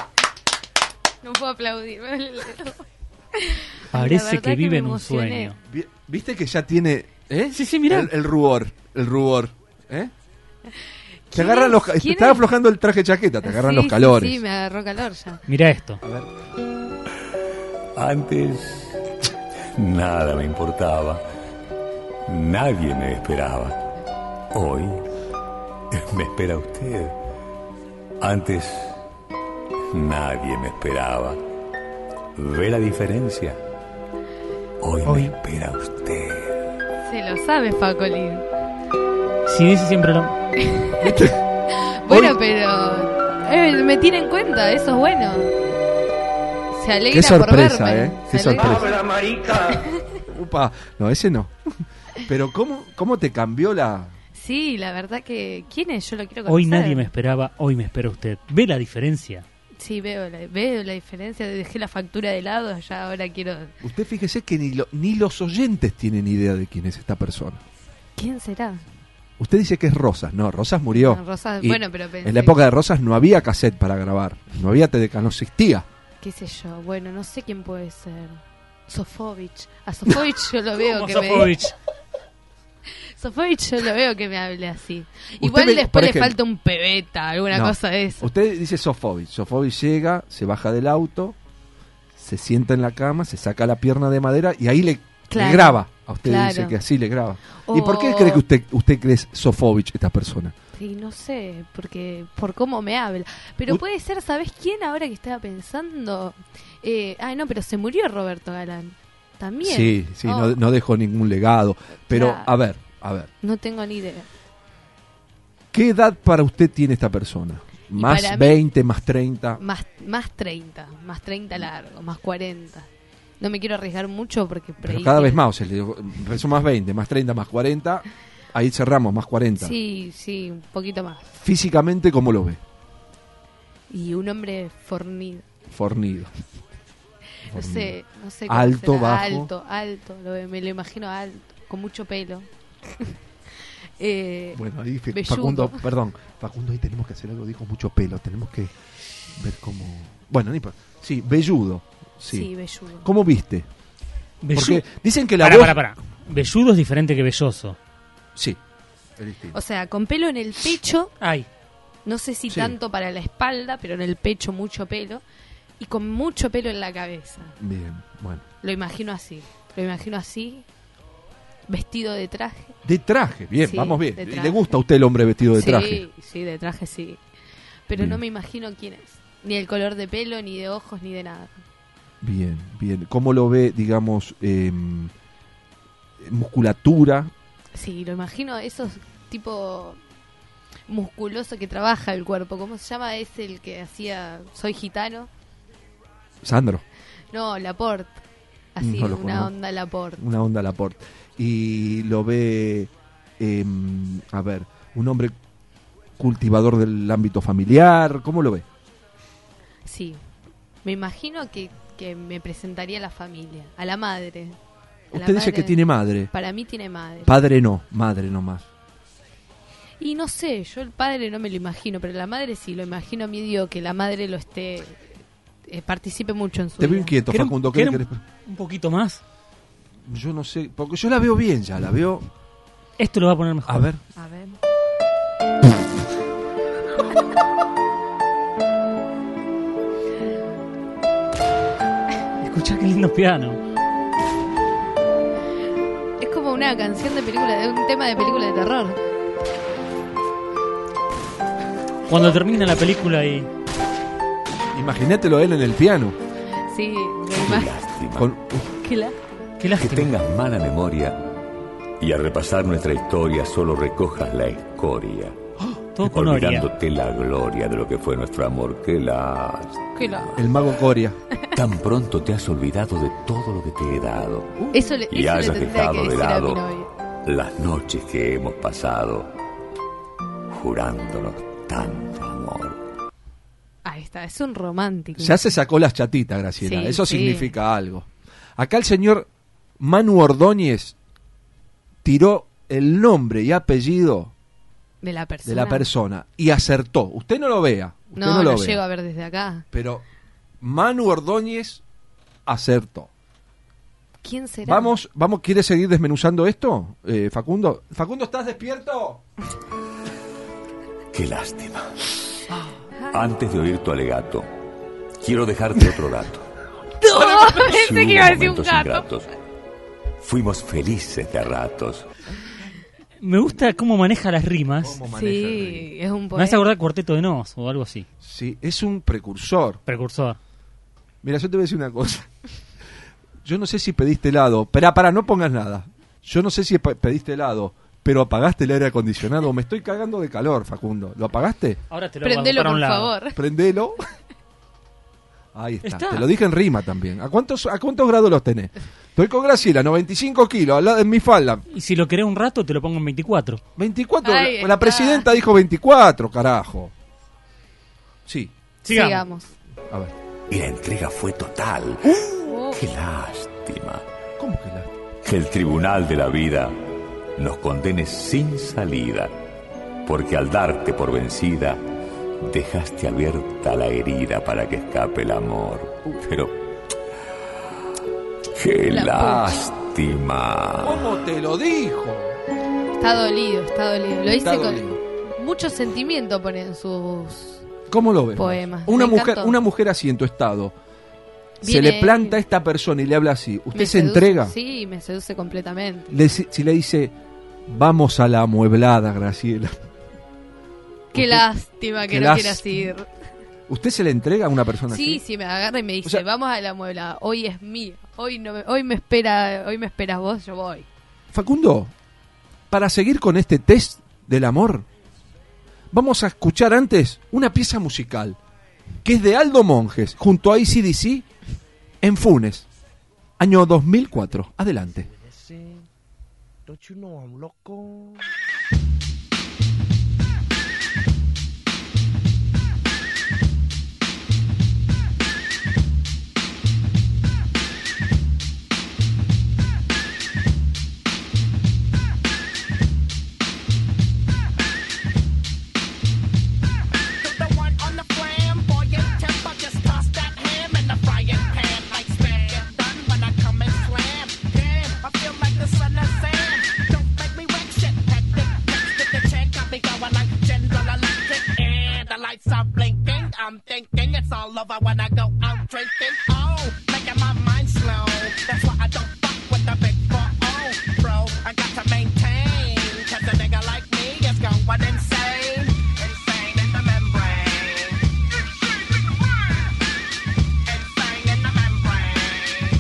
No puedo aplaudir. me duele el dedo. La Parece verdad que vive me en un emocioné. sueño. Vi- ¿Viste que ya tiene... ¿eh? Sí, sí, mirá. El, el rubor, el rubor. ¿Eh? Te ¿Quién agarran es? los... ca- Te ¿Quién estaba es? aflojando el traje chaqueta, te agarran Sí, los sí, calores. Sí, me agarró calor ya. Mirá esto. A ver. Antes nada me importaba. Nadie me esperaba. Hoy me espera usted. Antes nadie me esperaba. ¿Ve la diferencia? Hoy, Hoy. me espera usted. Se lo sabe, Facolín. Si dice siempre lo... Bueno, pero eh, me tiene en cuenta, eso es bueno. Se alegra Qué sorpresa, por verme. ¿eh? Qué Se alegra. sorpresa. marica! Upa. No, ese no. Pero ¿cómo, cómo te cambió la... Sí, la verdad que... ¿Quién es? Yo lo quiero conocer. Hoy nadie me esperaba, hoy me espera usted. ¿Ve la diferencia? Sí, veo la, veo la diferencia. Dejé la factura de lado, ya ahora quiero... Usted fíjese que ni, lo- ni los oyentes tienen idea de quién es esta persona. ¿Quién será? Usted dice que es Rosas. No, Rosas murió. No, Rosas- Y bueno, pero pensé- en la época de Rosas no había cassette para grabar. No había T D K, no existía. ¿Qué sé yo? Bueno, no sé quién puede ser. Sofovich. A Sofovich yo lo veo ¿Cómo que Sofovich? me... Sofovich yo lo veo que me hable así. Usted Igual me- después por le ejemplo- falta un pebeta, alguna No. cosa de eso. Usted dice Sofovich. Sofovich llega, se baja del auto, se sienta en la cama, se saca la pierna de madera y ahí le, Claro, le graba. A usted claro. dice que así le graba. ¿Y por qué O- cree que usted usted cree Sofovich, esta persona? Sí, no sé, porque por cómo me habla. Pero U- puede ser, ¿sabes quién ahora que estaba pensando? Eh, ay, no, pero se murió Roberto Galán. También. Sí, sí, Oh, no, no dejó ningún legado. Pero, Claro. a ver, a ver. no tengo ni idea. ¿Qué edad para usted tiene esta persona? ¿Más para mí- veinte, más treinta? Más, más treinta, más treinta largo, más cuarenta. No me quiero arriesgar mucho porque... por Pero ahí cada tiene- vez más, o sea, le digo, empezó más veinte, más treinta, más cuarenta. Ahí cerramos, más cuarenta. Sí, sí, un poquito más. Físicamente, ¿cómo lo ve? Y un hombre fornido. Fornido. No sé, no sé cómo Alto, será. bajo. Alto, alto, lo- me lo imagino alto, con mucho pelo. eh, Bueno, ahí fe- velludo. Facundo, perdón, Facundo, ahí tenemos que hacer algo, dijo mucho pelo, tenemos que ver cómo... Bueno, ni pa- sí, velludo. Sí. Sí, velludo. ¿Cómo viste? Vellu- Porque dicen que la Pará, voz... pará, pará. Velludo es diferente que velloso. Sí, es distinto. O sea, con pelo en el pecho, Ay, no sé si Sí. tanto para la espalda, pero en el pecho mucho pelo. Y con mucho pelo en la cabeza. Bien, bueno. Lo imagino así. Lo imagino así, vestido de traje. De traje, bien, Sí, vamos bien. de ¿Y traje. ¿Le gusta a usted el hombre vestido de sí, traje? sí, de traje sí. Pero Bien. no me imagino quién es. Ni el color de pelo, ni de ojos, ni de nada. Bien, bien. ¿Cómo lo ve, digamos, eh, musculatura? Sí, lo imagino, esos tipo musculoso que trabaja el cuerpo. ¿Cómo se llama? Es el que hacía Soy Gitano. Sandro. No, Laporte. Así, No lo una conozco. onda Laporte. Una onda Laporte. Y lo ve, eh, a ver, un hombre cultivador del ámbito familiar. ¿Cómo lo ve? Sí. Me imagino que, que me presentaría a la familia, a la madre. A la Usted dice madre- que tiene madre. Para mí tiene madre. Padre no, madre no más. Y no sé, yo el padre no me lo imagino, pero la madre sí, lo imagino medio que la madre lo esté, eh, participe mucho en su Te veo vida. inquieto, ¿Quiere- Facundo. ¿qué quiere le un- querés? un poquito más. Yo no sé, porque yo la veo bien ya, la veo... Esto lo va a poner mejor. A ver. A ver. Escuchá qué lindo piano. Es como una canción de película, de un tema de película de terror. Cuando termina la película y... Imagínatelo a él en el piano. Sí, me Qué imagino. lástima. Con, Qué la- Qué Que lástima. tengas mala memoria y al repasar nuestra historia solo recojas la escoria. Todo con Oria. Olvidándote la gloria de lo que fue nuestro amor. Qué lástima. Qué la- El mago Coria. Tan pronto te has olvidado de todo lo que te he dado. Eso le, Y eso le hayas tendría dejado que de decir a mi lado novio. las noches que hemos pasado jurándonos tanto amor. Ahí está, es un romántico. Ya se sacó las chatitas, Graciela. Sí, Eso sí. significa algo. Acá el señor Manu Ordóñez tiró el nombre y apellido De la persona. de la persona y acertó. Usted no lo vea. Usted No, no, lo lo vea. llego a ver desde acá. Pero Manu Ordóñez acertó. ¿Quién será? Vamos, vamos, ¿quiere seguir desmenuzando esto, eh, Facundo? Facundo, ¿estás despierto? Qué lástima. Antes de oír tu alegato, quiero dejarte otro dato. No, Si pensé que hubo iba a decir un momentos gato. ingratos, fuimos felices de ratos. Me gusta cómo maneja las rimas. Sí, es un Me poema. hace acordar Cuarteto de Nos o algo así. Sí, es un precursor. Precursor. Mira, yo te voy a decir una cosa. Yo no sé si pediste helado. Pero para, no pongas nada. Yo no sé si pe- pediste helado, pero apagaste el aire acondicionado. Me estoy cagando de calor, Facundo. ¿Lo apagaste? Ahora te lo Prendelo, hago para por un lado. favor. Prendelo. Ahí está. Está. Te lo dije en rima también. ¿A cuántos, a cuántos grados los tenés? Estoy con Graciela, noventa y cinco kilos, al lado de mi falda. Y si lo querés un rato, te lo pongo en veinticuatro. veinticuatro. Ahí La, está. la presidenta dijo veinticuatro, carajo. Sí. Sigamos. A ver. Y la entrega fue total. Oh. Qué lástima. ¿Cómo que la? Que el tribunal de la vida nos condene sin salida, porque al darte por vencida, dejaste abierta la herida para que escape el amor. Pero, qué La lástima. ¿Cómo te lo dijo? Está dolido, está dolido. Lo Está hice con dolido. mucho sentimiento, pone en sus ¿Cómo lo ves? poemas. Una Me mujer, encantó. una mujer así en tu estado. Se Viene- le planta a esta persona y le habla así. ¿Usted Me se seduce- entrega? Sí, me seduce completamente. Le- si le dice, vamos a la amueblada, Graciela. Qué lástima que qué no lás- quieras ir. ¿Usted se le entrega a una persona Sí, así? sí, me agarra y me dice, O sea- vamos a la muebla, hoy es mío, hoy no me, hoy me espera, hoy me esperas vos, yo voy. Facundo, para seguir con este test del amor, vamos a escuchar antes una pieza musical que es de Aldo Monjes junto a A C D C en Funes, año dos mil cuatro. Adelante. Don't you know I'm loco? I'm thinking it's all over when I go out drinking. Oh, making my mind slow. That's why I don't fuck with the big four oh, bro. I got to maintain, cause a nigga like me is going insane. Insane in the membrane. Insane in the membrane.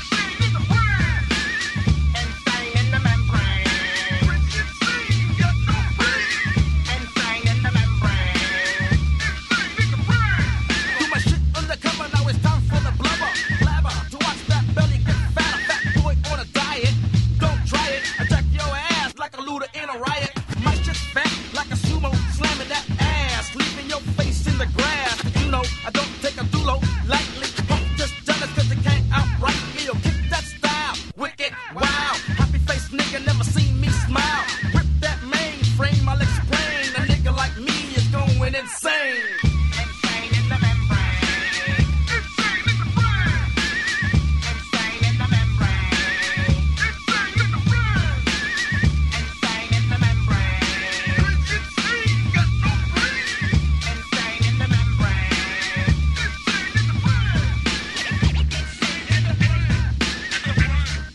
Insane in the membrane. Insane in the membrane. Do my shit undercover, now it's time for the blubber. Blabber, to watch that belly get fat. A fat boy on a diet. Don't try it. Attack your ass like a looter in a riot. My shit's fat like a sumo, slamming that ass, leaving your face in the grass. You know, I don't take a dulo lightly. Punk just jealous cause they can't outright me. Yo, kick that style, wicked, wow. Happy face nigga never seen me smile. Rip that mainframe, I'll explain. A nigga like me is going insane. Insane in the membrane. Insane in the brain. Insane in the membrane. Insane in the brain. Insane in the membrane. Insane got no brain. Insane in the membrane. Insane in the brain. Insane in the brain.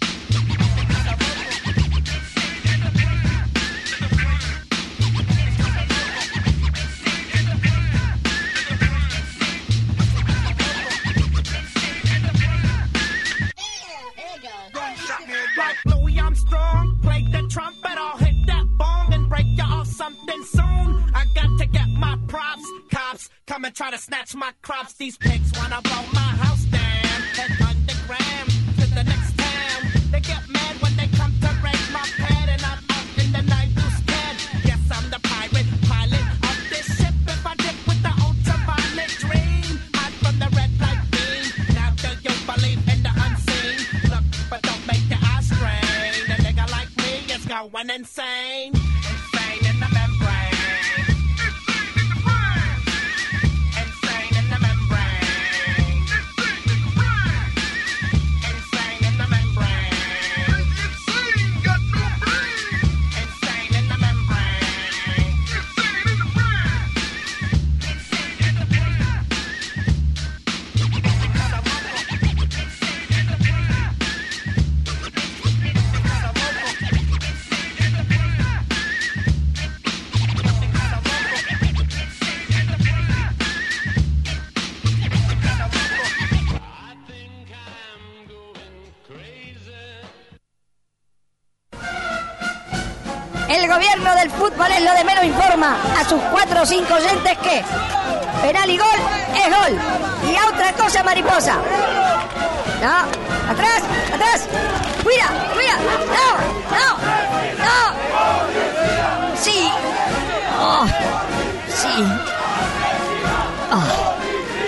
Like Louis Armstrong, play the trumpet, I'll hit that bong and break you off something soon. I got and try to snatch my crops. These pigs wanna blow my house down. Head underground to the next town. They get mad when they come to raise my pad, and I'm out in the nine deuce ten. Yes, I'm the pirate pilot of this ship. If I dip with the ultraviolet dream, hide from the red light beam. Now do you believe in the unseen? Look, but don't make your eyes strain. A nigga like me is going insane. Insane in the membrane. El gobierno del fútbol es lo de menos, informa a sus cuatro o cinco oyentes que penal y gol es gol. Y a otra cosa, mariposa. No, atrás, atrás. Cuida, cuida. No, no, no. Sí. Oh, sí. Oh.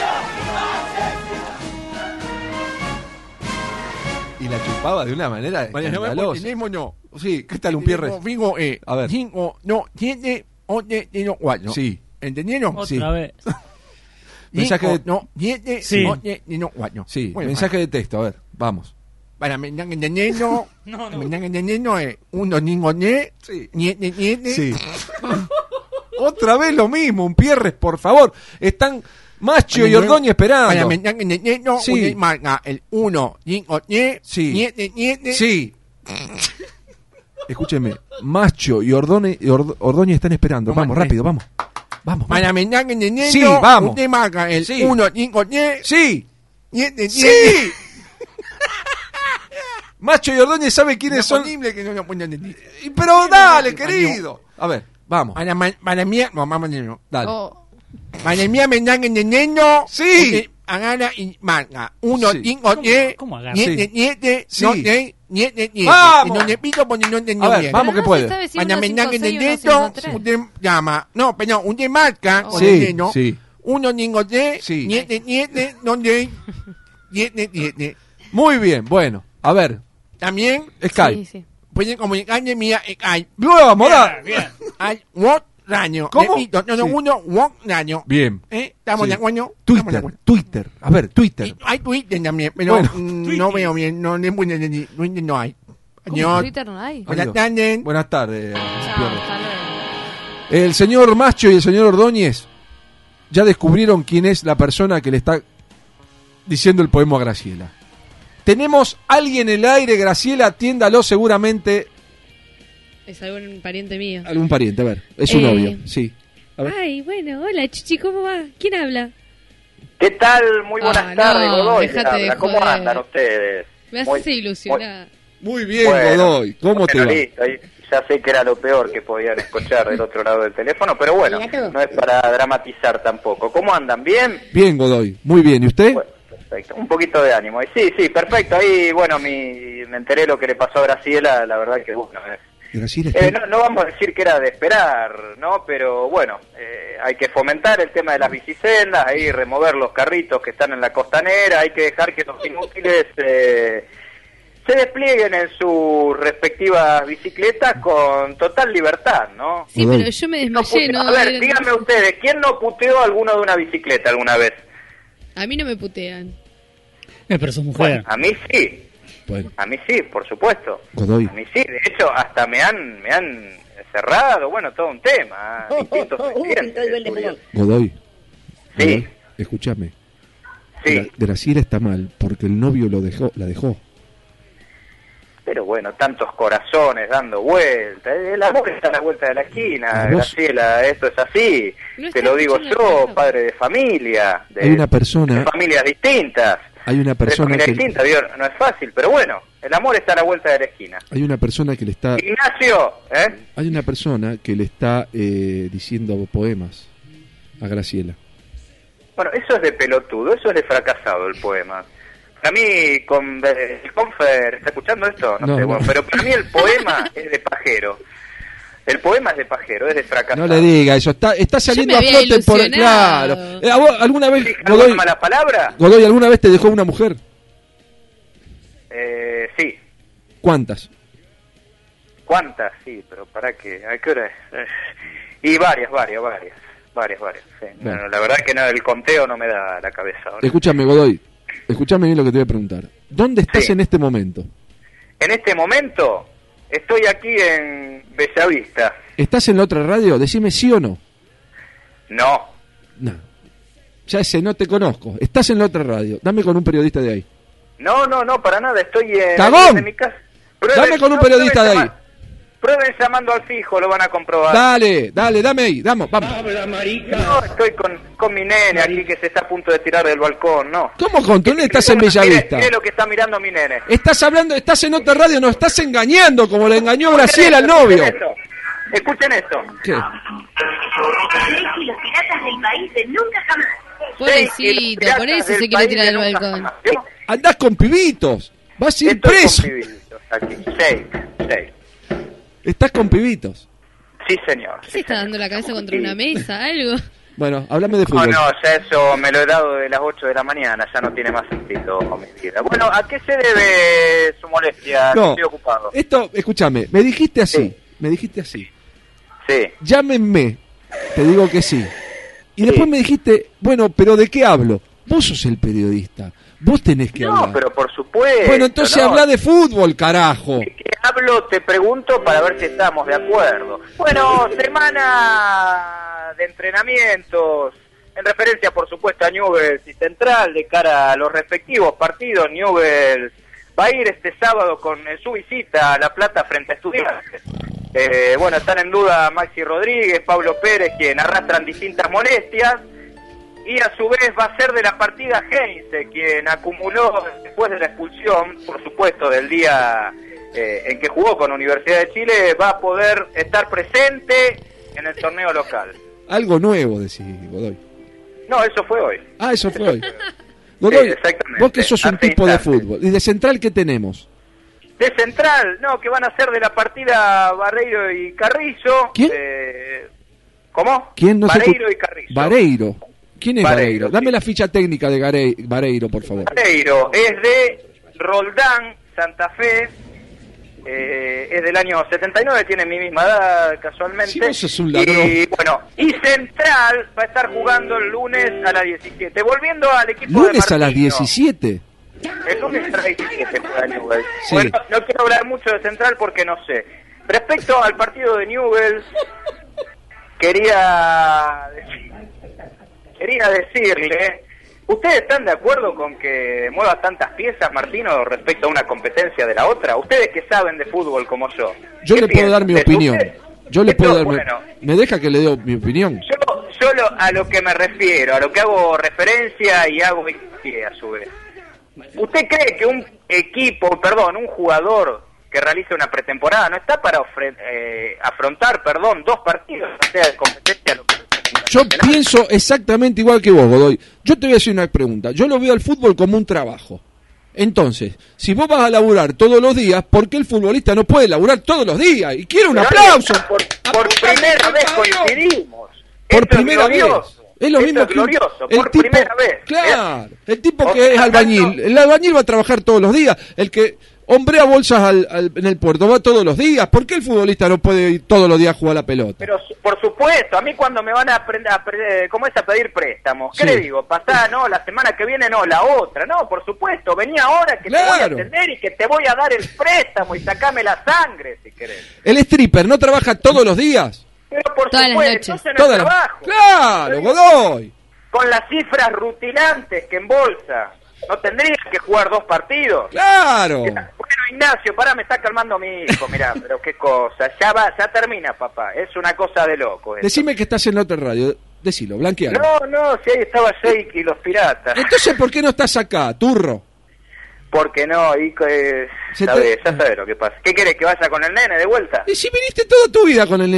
Y la chupaba de una manera escandalosa. no. Sí, ¿qué tal un pierre? Fijo, eh, A ver. cinco, no, siete, ocho, no, cuatro. Sí. ¿Entendieron? Otra Sí. vez. Mensaje de... no, siete, Sí. ocho, no, cuatro. Sí, Bueno, mensaje de texto, a ver, vamos. Para me están entendiendo, No, no. me están entendiendo, eh, uno, ningo, ne, Sí. niete, niete. Sí. Otra vez lo mismo, un pierres, por favor. Están Macho y Ordóñez Para esperando. me están entendiendo, Sí. uno marca el uno, ningo, ne, Sí. niete, niete. Sí. Escúcheme, Macho y Ordóñez, Ord- Ordóñez están esperando. Vamos, Vamos, rápido, vamos. Vamos, Para vamos. me están entendiendo, Sí, vamos. usted marca el Sí. uno, ningo, ne, Sí. niete, niete. Sí. Macho y Ordóñez sabe quiénes son. Imposible que no lo puedan entender. Y- Pero dale, querido. A ver, vamos. Para, ma- para mí, no, vamos a decirlo. Dale. Oh. Para mí me están entendiendo. Sí. Usted agarra y marca uno, Sí. cinco, diez, cómo agarra? niete, Sí. niete, Sí. no, diez, niete, niete. ¡Vamos! Y no le pido porque no entendió A ver, bien. vamos que no puede. se sabe si Para uno me están cinco seis, uno entendiendo, cinco tres. usted llama. No, perdón, usted marca con Sí, el dedo. sí. Uno, cinco, diez, Sí. niete, niete, no, diez, niete, niete. Muy bien, bueno. A ver, También Skype. Sí, sí. pueden comunicarme vía Skype Vamos, da. Bien. al WhatsApp radio. ¿Cómo? Repito, no, no, Sí. uno, WhatsApp radio. Bien. ¿Eh? ¿Estamos Sí. de acuerdo? Estamos de Twitter, acuerdo. Twitter. A ver, Twitter. Y hay Twitter también, pero Bueno. mm, no veo bien, no, no, no, no, no, no hay. ¿Cómo? Señor, Twitter no hay. buenas Adiós. tardes. Buenas tardes. Chao, Pierre. hasta luego. El señor Macho y el señor Ordóñez ya descubrieron quién es la persona que le está diciendo el poema a Graciela. Tenemos alguien en el aire, Graciela, atiéndalo seguramente. Es algún pariente mío. Algún pariente, a ver. Es su Eh. novio, sí. A ver. Ay, bueno, hola, Chichi, ¿cómo va? ¿Quién habla? ¿Qué tal? Muy buenas Ah, tardes, no, Godoy. déjate habla. de ¿Cómo joder. andan ustedes? Me Muy- haces ilusionar. Muy bien, Bueno, Godoy. ¿Cómo te bueno, va? listo, ahí ya sé que era lo peor que podían escuchar del otro lado del teléfono, pero bueno, no es para dramatizar tampoco. ¿Cómo andan? ¿Bien? Bien, Godoy. Muy bien. ¿Y usted? Bueno, perfecto. Un poquito de ánimo. Y sí, sí, perfecto. Ahí, bueno, mi, me enteré lo que le pasó a Graciela, la verdad que, bueno, eh, Graciela está... Eh, no, no vamos a decir que era de esperar, ¿no? Pero bueno, eh, hay que fomentar el tema de las bicisendas, ahí remover los carritos que están en la costanera, hay que dejar que los inútiles eh, se desplieguen en sus respectivas bicicletas con total libertad, ¿no? Sí, pero yo me desmayé, ¿no? A ver, Era- díganme ustedes, ¿quién no puteó a alguno de una bicicleta alguna vez? A mí no me putean. Eh, pero sos mujer. A mí sí. Bueno. A mí sí, por supuesto. Godoy. A mí sí, de hecho, hasta me han me han cerrado, bueno, todo un tema. Distintos presidentes. Godoy. Sí. Godoy, escúchame. Sí. Gra- Graciela está mal porque el novio lo dejó, la dejó. Pero bueno, tantos corazones dando vueltas. El amor está a la vuelta de la esquina, Y vos- Graciela, esto es así. No Te está lo digo escuchando yo, padre de familia, de, Hay una persona, de familias distintas. hay una De persona familias que, distintas, digo, no es fácil, pero bueno, el amor está a la vuelta de la esquina. hay una persona que le está, Ignacio, ¿eh? hay una persona que le está eh, diciendo poemas a Graciela. Bueno, eso es de pelotudo, eso es de fracasado el poema. Para mí, con, eh, el Confer, ¿está escuchando esto? No, No, sé, no. bueno, pero para mí el poema es de pajero. El poema es de pajero, es de fracasado. No le diga eso, está, está saliendo me a había flote por... ilusionado. Claro. Eh, ¿a vos ¿Alguna vez, ¿Alguna Godoy, mala palabra? Godoy, alguna vez te dejó una mujer? Eh, sí. ¿Cuántas? ¿Cuántas? Sí, pero ¿para qué? ¿A qué hora es? Eh, Y varias, varias, varias. Varias, varias. Sí. Bueno. Bueno, la verdad que no, el conteo no me da la cabeza ahora. Escúchame, Godoy, escúchame bien lo que te voy a preguntar. ¿Dónde estás en este momento? En este momento estoy aquí en Bellavista. ¿Estás en la otra radio? Decime sí o no. No. No. Ya ese no te conozco. Estás en la otra radio. Dame con un periodista de ahí. No, no, no, para nada. Estoy en, ¡Cagón! en mi casa. Dame con un no, periodista de prueben ahí. llama- Prueben llamando al fijo, lo van a comprobar. Dale, dale, dame ahí. Vamos, vamos. No, estoy con, con mi nene aquí que se está a punto de tirar del balcón, no. ¿Cómo con tu nene estás en Mire, Bellavista? mire lo que está mirando mi nene. Estás hablando, estás en otra radio, nos estás engañando como le engañó Graciela al novio. Escuchen esto. Escuchen esto. ¿Qué? Los piratas del país de nunca jamás. Pobrecito, por eso se quiere tirar del balcón. Andás con pibitos. Vas a ir Estoy preso. con pibitos aquí. Seis, seis. Estás con pibitos. Sí, señor. ¿Se está dando la cabeza contra una mesa? ¿Algo? Bueno, háblame de No, fútbol. no, ya eso me lo he dado de las ocho de la mañana, ya no tiene más sentido mi vida. Bueno, ¿a qué se debe su molestia? No. Estoy ocupado. Esto, escúchame, me dijiste así. Me dijiste así. Sí. Llámenme. Te digo que sí. Y después me dijiste, bueno, pero ¿de qué hablo? Vos sos el periodista. Vos tenés que No, hablar. pero por supuesto. Bueno, entonces no. habla de fútbol, carajo. ¿Qué hablo? Te pregunto para ver si estamos de acuerdo. Bueno, semana de entrenamientos, en referencia, por supuesto, a Newell's y Central, de cara a los respectivos partidos. Newell's va a ir este sábado con eh, su visita a La Plata frente a Estudiantes. Eh, bueno, están en duda Maxi Rodríguez, Pablo Pérez, quien arrastran distintas molestias. Y a su vez va a ser de la partida Heinze, quien acumuló después de la expulsión, por supuesto, del día eh, en que jugó con Universidad de Chile, va a poder estar presente en el torneo local. Algo nuevo, decís, Godoy. No, eso fue hoy. Ah, eso fue hoy. Godoy, Sí, exactamente. vos que sos un Hace tipo de instantes. fútbol. ¿Y de central qué tenemos? De Central, no, que van a ser de la partida Barreiro y Carrizo. ¿Quién? Eh, ¿Cómo? ¿Quién? No sé Barreiro cu- y Carrizo. Vareiro. ¿Quién es Vareiro, Vareiro? Dame la ficha técnica de Garei- Vareiro, por favor. Barreiro es de Roldán, Santa Fe. Eh, es del año setenta y nueve, tiene mi misma edad casualmente. Si vos sos un ladrón. Y bueno, y Central va a estar jugando el lunes a las diecisiete. Volviendo al equipo de Lunes a las Martino. diecisiete. El lunes a las diecisiete juega Newell's. Sí. Bueno, no quiero hablar mucho de Central porque no sé. Respecto al partido de Newell's, quería decir- quería decirle, ¿ustedes están de acuerdo con que mueva tantas piezas, Martino, respecto a una competencia de la otra? Ustedes que saben de fútbol como yo. Yo ¿qué le puedo dar mi piensan? opinión. ¿Usted- Yo le Esto, puedo dar mi... bueno. ¿Me deja que le dé mi opinión? Yo, yo lo- a lo que me refiero, a lo que hago referencia y hago hincapié a su vez. ¿Usted cree que un equipo, perdón, un jugador que realice una pretemporada no está para ofre- eh, afrontar, perdón, dos partidos, o sea, de competencia? Lo que Yo pienso exactamente igual que vos, Godoy. Yo te voy a decir una pregunta. Yo lo veo al fútbol como un trabajo. Entonces, si vos vas a laburar todos los días, ¿por qué el futbolista no puede laburar todos los días? Y quiero un Pero aplauso. Por, por primera vez coincidimos. Por Esto primera es vez. glorioso. Es lo Esto mismo es que glorioso, el por tipo, primera vez. Claro, el tipo O que sea, es albañil. El albañil va a trabajar todos los días. El que hombrea bolsas al, al- en el puerto va todos los días. ¿Por qué el futbolista no puede ir todos los días a jugar a la pelota? Pero su- por supuesto, a mí cuando me van a aprender, a pre- ¿cómo es a pedir préstamos? ¿Qué Sí. le digo? Pasá, no, la semana que viene no, la otra. No, por supuesto, vení ahora que te voy a Claro. atender y que te voy a dar el préstamo y sacame la sangre si querés. ¿El stripper no trabaja todos los días? Pero por Todas las supuesto, noches. entonces no es Todas las- trabajo. Claro, Godoy. Con las cifras rutilantes que embolsa, ¿no tendrías que jugar dos partidos? Claro. Bueno, Ignacio, pará, me está calmando mi hijo, mirá, pero qué cosa. Ya va, ya termina, papá. Es una cosa de loco. esto. Decime que estás en la otra radio. Decilo, blanquealo. No, no, si ahí estaba Jake y los piratas. Entonces, ¿por qué no estás acá, turro? Porque no, y Se sabés, te- ya sabés lo que pasa. ¿Qué querés, que vaya con el nene de vuelta? Y si viniste toda tu vida con el nene,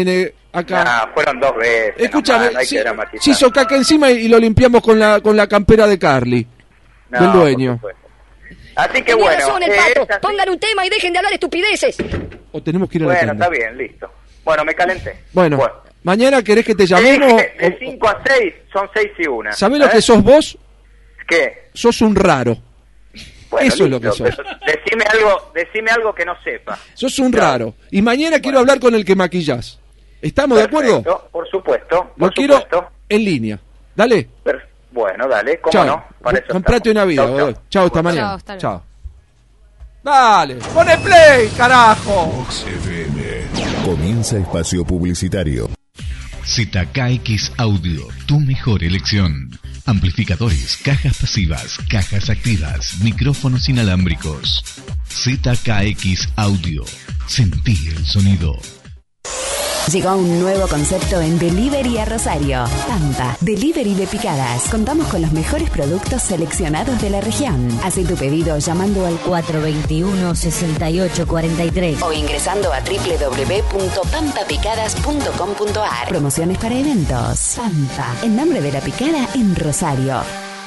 acá. Nah, fueron dos veces. Escúchame, nomás, no hay si, que dramatizar. se hizo caca encima y, y lo limpiamos con la con la campera de Carly, No, del dueño. por supuesto. Así que Tiene bueno. razón el eh, pato. es así. Pongan un tema y dejen de hablar estupideces. O tenemos que ir a la Bueno, tanda. está bien, listo. Bueno, me calenté. Bueno, mañana querés que te llamemos. De cinco a seis, son seis y una. ¿Sabés lo ¿eh? que sos vos? ¿Qué? Sos un raro. Bueno, Eso es lo listo, que sos. pero Decime algo, decime algo que no sepa. Sos un raro. Y mañana quiero hablar con el que maquillás. ¿Estamos de acuerdo? Perfecto, por supuesto. Lo Por quiero supuesto. en línea. Dale. Per- Bueno, dale, ¿cómo Chao. no? Para eso Comprate estamos. una vida. Chau, Chao, chau. chao, hasta Bueno. mañana. Chao, hasta luego. Chao. Dale. Pone play, carajo. F M. Comienza espacio publicitario. Z K X Audio, tu mejor elección. Amplificadores, cajas pasivas, cajas activas, micrófonos inalámbricos. Z K X Audio, sentí el sonido. Llegó un nuevo concepto en Delivery a Rosario. Pampa, Delivery de Picadas. Contamos con los mejores productos seleccionados de la región. Haz tu pedido llamando al cuatro veintiuno, sesenta y ocho cuarenta y tres o ingresando a doble u doble u doble u punto pampa picadas punto com punto a r. Promociones para eventos. Pampa, en nombre de la picada en Rosario.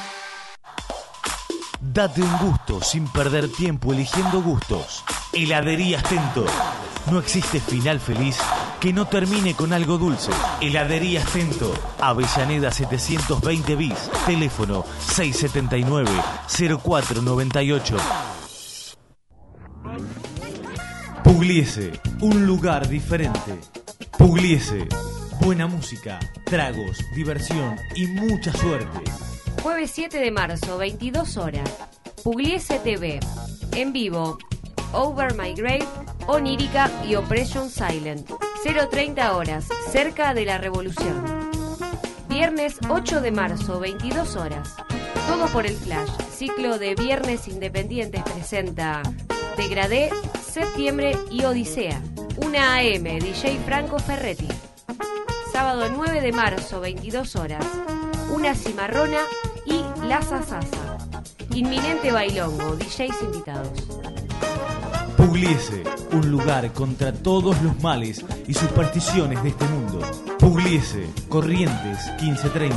Date un gusto sin perder tiempo eligiendo gustos. Heladería Stento. No existe final feliz que no termine con algo dulce. Heladería Stento. Avellaneda setecientos veinte bis. Teléfono seis siete nueve, cero cuatro nueve ocho. Pugliese. Un lugar diferente. Pugliese. Buena música, tragos, diversión y mucha suerte. Jueves siete de marzo, veintidós horas. Pugliese T V. En vivo. Over My Grave, Onírica y Operation Silent. cero treinta horas. Cerca de la Revolución. Viernes ocho de marzo, veintidós horas. Todo por el Flash. Ciclo de Viernes Independientes presenta Degradé, Septiembre y Odisea. una a eme. D J Franco Ferretti. Sábado nueve de marzo, veintidós horas. Una cimarrona y la Sasasa. Inminente bailongo, D Js invitados. Pugliese, un lugar contra todos los males y supersticiones de este mundo. Pugliese, Corrientes quince treinta.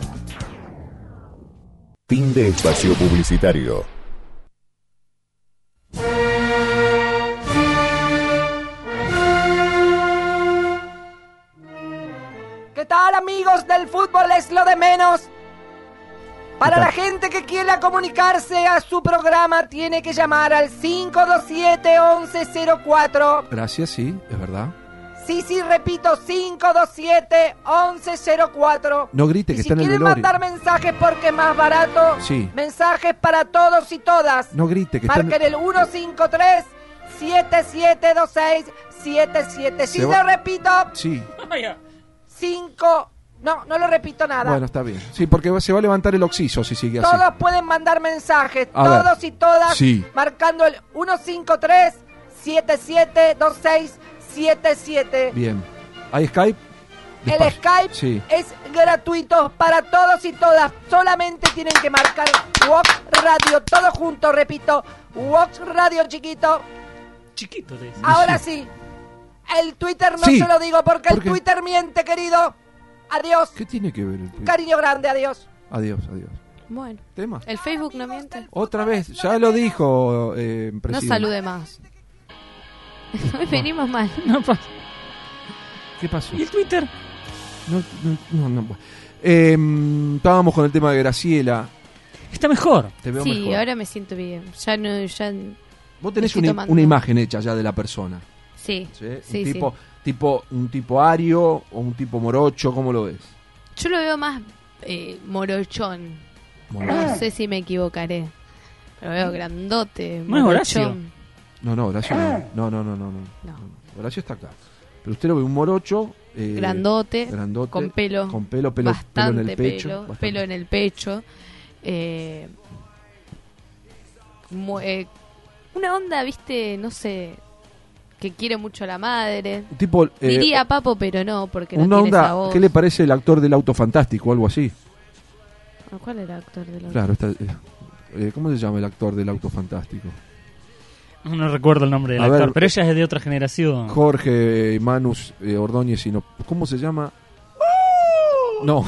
Fin de espacio publicitario. ¿Qué tal, amigos del fútbol? Es lo de menos. Para la gente que quiera comunicarse a su programa, tiene que llamar al cinco dos siete, once cero cuatro. Gracias, sí, es verdad. Sí, sí, repito, cinco dos siete, once cero cuatro. No grite, Y que si está en el quieren velorio. mandar mensajes porque es más barato, Sí. mensajes para todos y todas. No grite, que está en Marquen el uno cinco tres, siete siete dos seis siete siete. Si Se lo va- repito, Sí. cinco... No, no lo repito nada. Bueno, está bien. Sí, porque se va a levantar el oxiso si sigue así. Todos pueden mandar mensajes, A ver. todos y todas, Sí. marcando el uno cinco tres, siete siete dos seis siete siete. Bien. ¿Hay Skype? El Despacio. Skype Sí. es gratuito para todos y todas. Solamente tienen que marcar Vox Radio, todo junto, repito, Vox Radio chiquito. Chiquito te dice. Ahora sí, el Twitter no Sí. se lo digo porque ¿Por el qué? Twitter miente, querido. Adiós. ¿Qué tiene que ver el Twitter? Cariño grande, adiós. Adiós, adiós. Bueno. ¿Tema? El Facebook no miente. Otra vez, ya lo dijo eh, No presidente. salude más. Hoy venimos mal. ¿Qué pasó? ¿Y el Twitter? No, no, no. no. Eh, estábamos con el tema de Graciela. Está mejor. Te veo Sí, mejor. ahora me siento bien. Ya no, ya. Vos tenés estoy una, tomando. una imagen hecha ya de la persona. Sí, ¿Sí? sí, un sí. tipo, tipo, un tipo ario o un tipo morocho, ¿cómo lo ves? Yo lo veo más eh, morochón. Morochón. No sé si me equivocaré. Lo veo grandote, ¿No es Horacio? morochón. No, no, Horacio no. No, no, no, no, no. Horacio está acá. Pero usted lo ve un morocho. eh, Grandote, grandote, con pelo, Con pelo, pelo, bastante pelo en el pecho. pelo, bastante. pelo en el pecho. Eh, mu- eh, una onda, viste, no sé, que quiere mucho a la madre. Un tipo, eh, Diría papo, pero no, porque no Una tiene esa onda, voz. ¿qué le parece el actor del Auto Fantástico o algo así? ¿Cuál era el actor del auto? Claro, está, eh, eh, ¿cómo se llama el actor del Auto Fantástico? No recuerdo el nombre del A actor, ver, pero ella es de otra generación. Jorge Manus eh, Ordóñez, y no, ¿cómo se llama? No.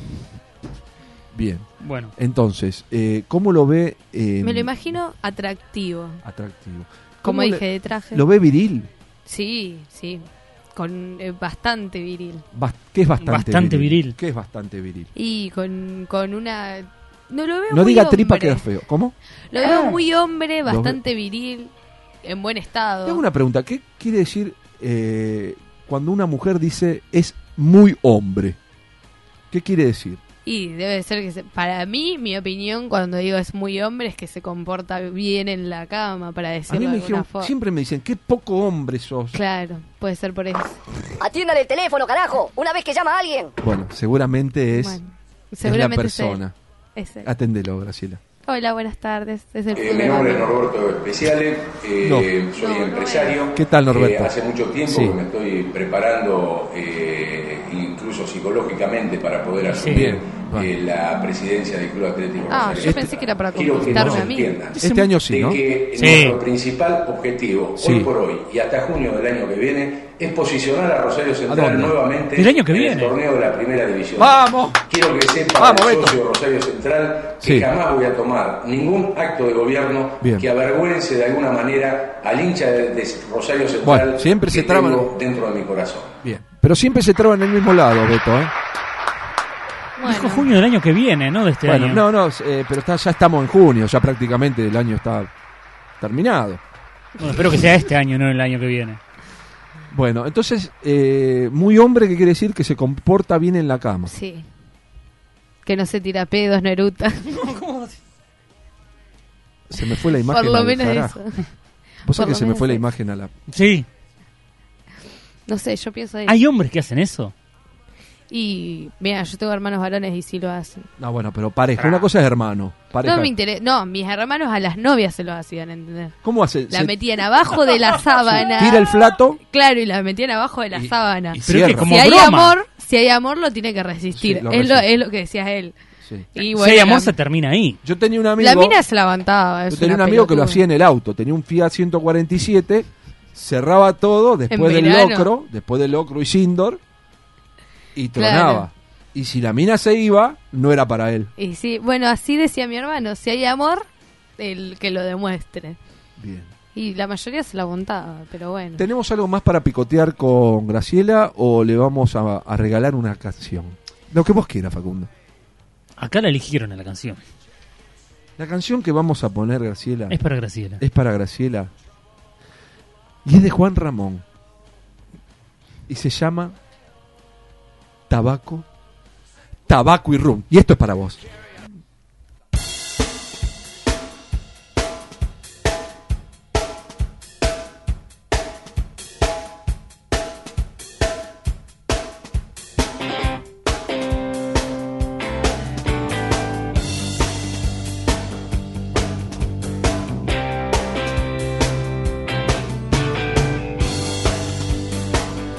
Bien. Bueno. Entonces, eh, ¿cómo lo ve? Eh, Me lo imagino atractivo. Atractivo. Como ¿Cómo dije, le- de traje. ¿Lo ve viril? Sí, sí. Con eh, bastante viril. Bas- ¿Qué es bastante, Bastante viril. ¿Qué es bastante viril? Y con, con una... No lo veo No muy diga tripa, hombre. queda feo. ¿Cómo? Lo veo muy hombre, Lo bastante viril, en buen estado. Tengo una pregunta. ¿Qué quiere decir eh, cuando una mujer dice es muy hombre? ¿Qué quiere decir? Y debe ser que... Se, para mí, mi opinión, cuando digo es muy hombre, es que se comporta bien en la cama, para A decirlo mí me de dijeron, alguna forma. siempre me dicen, qué poco hombre sos. Claro, puede ser por eso. Atiéndale el teléfono, carajo. Una vez que llama a alguien. Bueno, seguramente es, Bueno, es seguramente la es él. persona. Es él. Aténdelo, Graciela. Hola, buenas tardes. Es el Eh, mi nombre es Norberto Especiale, eh, soy No, empresario. ¿Qué tal, Norberto? Eh, hace mucho tiempo Sí. que me estoy preparando, eh, incluso psicológicamente, para poder Sí. asumir Bien, eh, la presidencia del Club Atlético Ah, Rosario. yo pensé que era para Quiero que conquistarme nos a mí. entiendan Este año sí, de ¿no? que Sí. nuestro principal objetivo, Sí. hoy por hoy y hasta junio del año que viene, es posicionar a Rosario ¿A Central dónde? nuevamente ¿Del año que en viene? el torneo de la Primera División. ¡Vamos! Quiero que sepa Vamos, el Beto. socio Rosario Central que Sí. jamás voy a tomar ningún acto de gobierno Bien. que avergüence de alguna manera al hincha de, de Rosario Central Bueno, siempre se que traban- tengo dentro de mi corazón. Bien. Pero siempre se traba en el mismo lado, Beto, ¿eh? Dijo junio del año que viene, ¿no? De este Bueno, año. no, no, eh, pero está, ya estamos en junio, ya prácticamente el año está terminado. Bueno, espero que sea este año, no el año que viene. Bueno, entonces, eh, muy hombre, ¿qué quiere decir? Que se comporta bien en la cama. Sí. Que no se tira pedos, no eruta. Se me fue la imagen Por lo al menos carajo. eso. Vos Por sabés que lo se me menos fue la eso. imagen a la... Sí. No sé, yo pienso eso. ¿Hay hombres que hacen eso? Y mira, yo tengo hermanos varones y sí lo hacen. No, bueno, pero pareja. Una cosa es hermano. Pareja. No me interesa. No, mis hermanos a las novias se lo hacían, ¿entendés? ¿Cómo hace? La Se- metían abajo de la sábana. Tira el flato. Claro, y la metían abajo de la sábana. y Pero que cierra. como si hay broma. amor, si hay amor lo tiene que resistir. Sí, lo es, lo, resiste. es lo que decía él. Sí. Y si bueno, hay amor, la, se termina ahí. Yo tenía un amigo... la mina se la aguantaba. Es Yo tenía un una amigo que lo pelotuda. hacía en el auto. Tenía un Fiat ciento cuarenta y siete, cerraba todo después En del verano. locro, después del locro y Sindor, y Claro. tronaba. Y si la mina se iba, no era para él. Y sí, bueno, así decía mi hermano. Si hay amor, el que lo demuestre. Bien. Y la mayoría se la aguantaba, pero bueno. ¿Tenemos algo más para picotear con Graciela o le vamos a, a regalar una canción? Lo que vos quieras, Facundo. Acá la eligieron a la canción. La canción que vamos a poner, Graciela... Es para Graciela. Es para Graciela. Y es de Juan Ramón. Y se llama Tabaco, Tabaco y Rum. Y esto es para vos.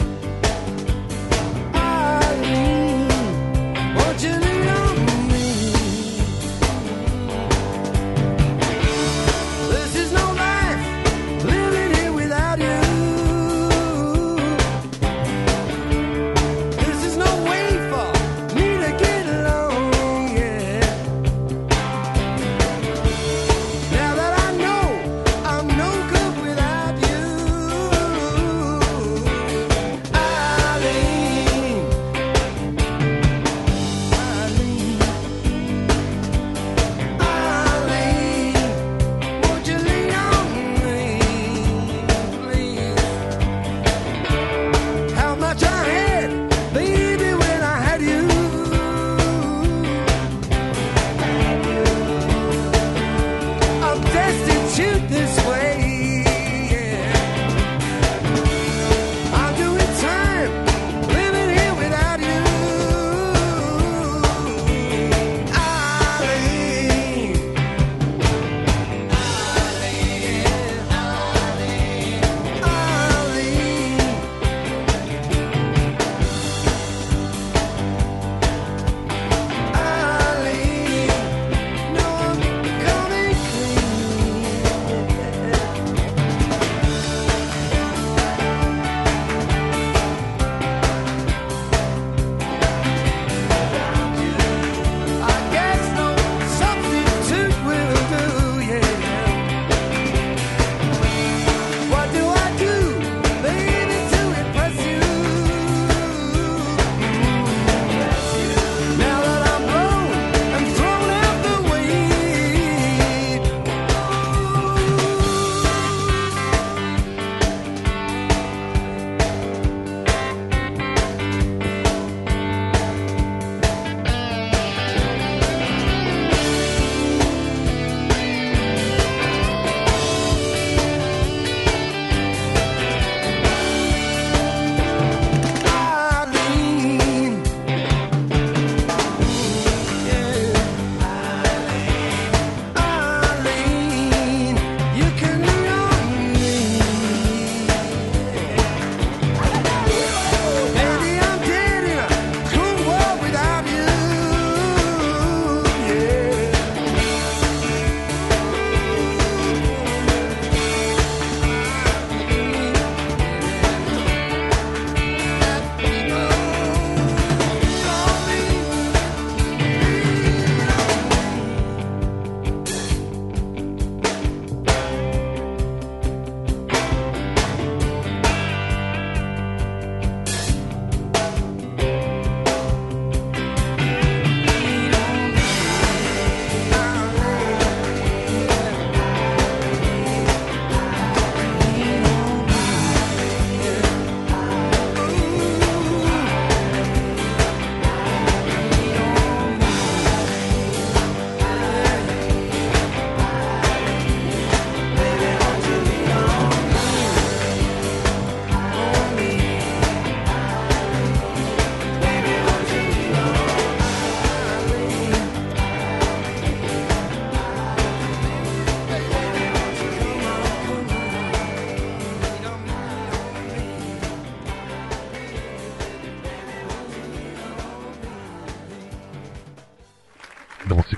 Want you to love me.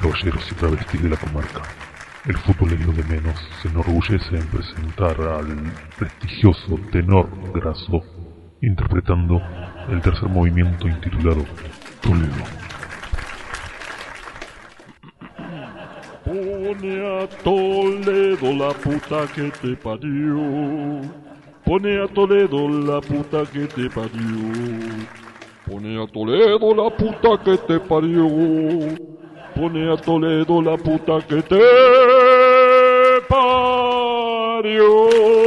caballeros y travestis de la comarca, el fútbol es lo de menos se enorgullece en presentar al prestigioso tenor Grasso interpretando el tercer movimiento intitulado Toledo. Pone a Toledo la puta que te parió. Pone a Toledo la puta que te parió. Pone a Toledo la puta que te parió. Pone a Toledo la puta que te parió.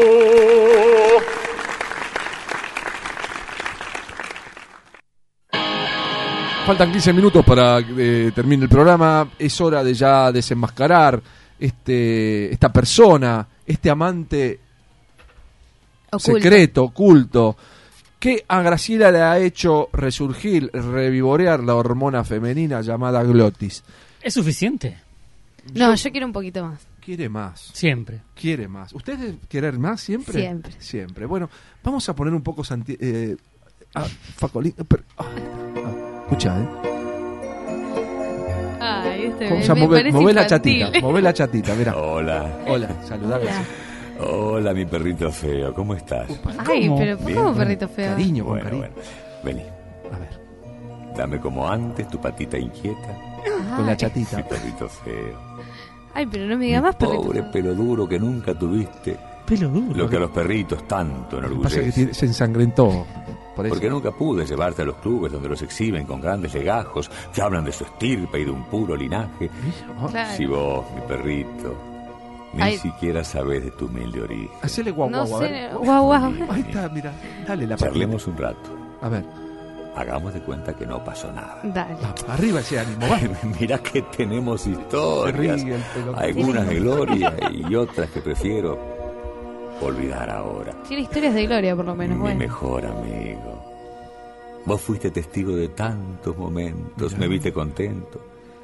Faltan quince minutos para que eh, termine el programa. Es hora de ya desenmascarar este, esta persona, este amante Oculto. secreto, oculto, que a Graciela le ha hecho resurgir, revivorear la hormona femenina llamada glotis. ¿Es suficiente? No, yo quiero un poquito más. Quiere más. Siempre. Quiere más. ¿Ustedes quieren más siempre? Siempre. Siempre. Bueno, vamos a poner un poco Santi eh, ah, Facolín. pero- ah, ah, escuchá, ¿eh? Ay, este O me, sea, me move, parece move la infantil. chatita, move la chatita, mirá. Hola. Hola, saludame. Hola, mi perrito feo, ¿cómo estás? Ay, pero ¿cómo Bien. perrito feo? Cariño, con Bueno, cariño. bueno, vení. A ver. Dame como antes tu patita inquieta. Con la Ay. chatita. Mi perrito feo. Ay, pero no me diga más perrito Pobre feo. pelo duro que nunca tuviste. Pelo duro. Lo que a los perritos tanto Lo que pasa es que enorgullece. tiene- se ensangrentó. Por eso. Porque nunca pude llevarte a los clubes donde los exhiben con grandes legajos que hablan de su estirpe y de un puro linaje. Claro. Si vos, mi perrito, ni Ay. siquiera sabés de tu humilde origen. Hacele guau No guau, a sé, ver. guau guau. Ahí está, mira. Dale la patita. Charlemos un rato. A ver. Hagamos de cuenta que no pasó nada. Dale. Arriba ese ánimo, va. Mirá que tenemos Se historias. ríe el pelotón. Algunas de gloria y otras que prefiero olvidar ahora. Tiene historias de gloria, por lo menos. Mi Bueno. mejor amigo. Vos fuiste testigo de tantos momentos, Mirá. me viste contento.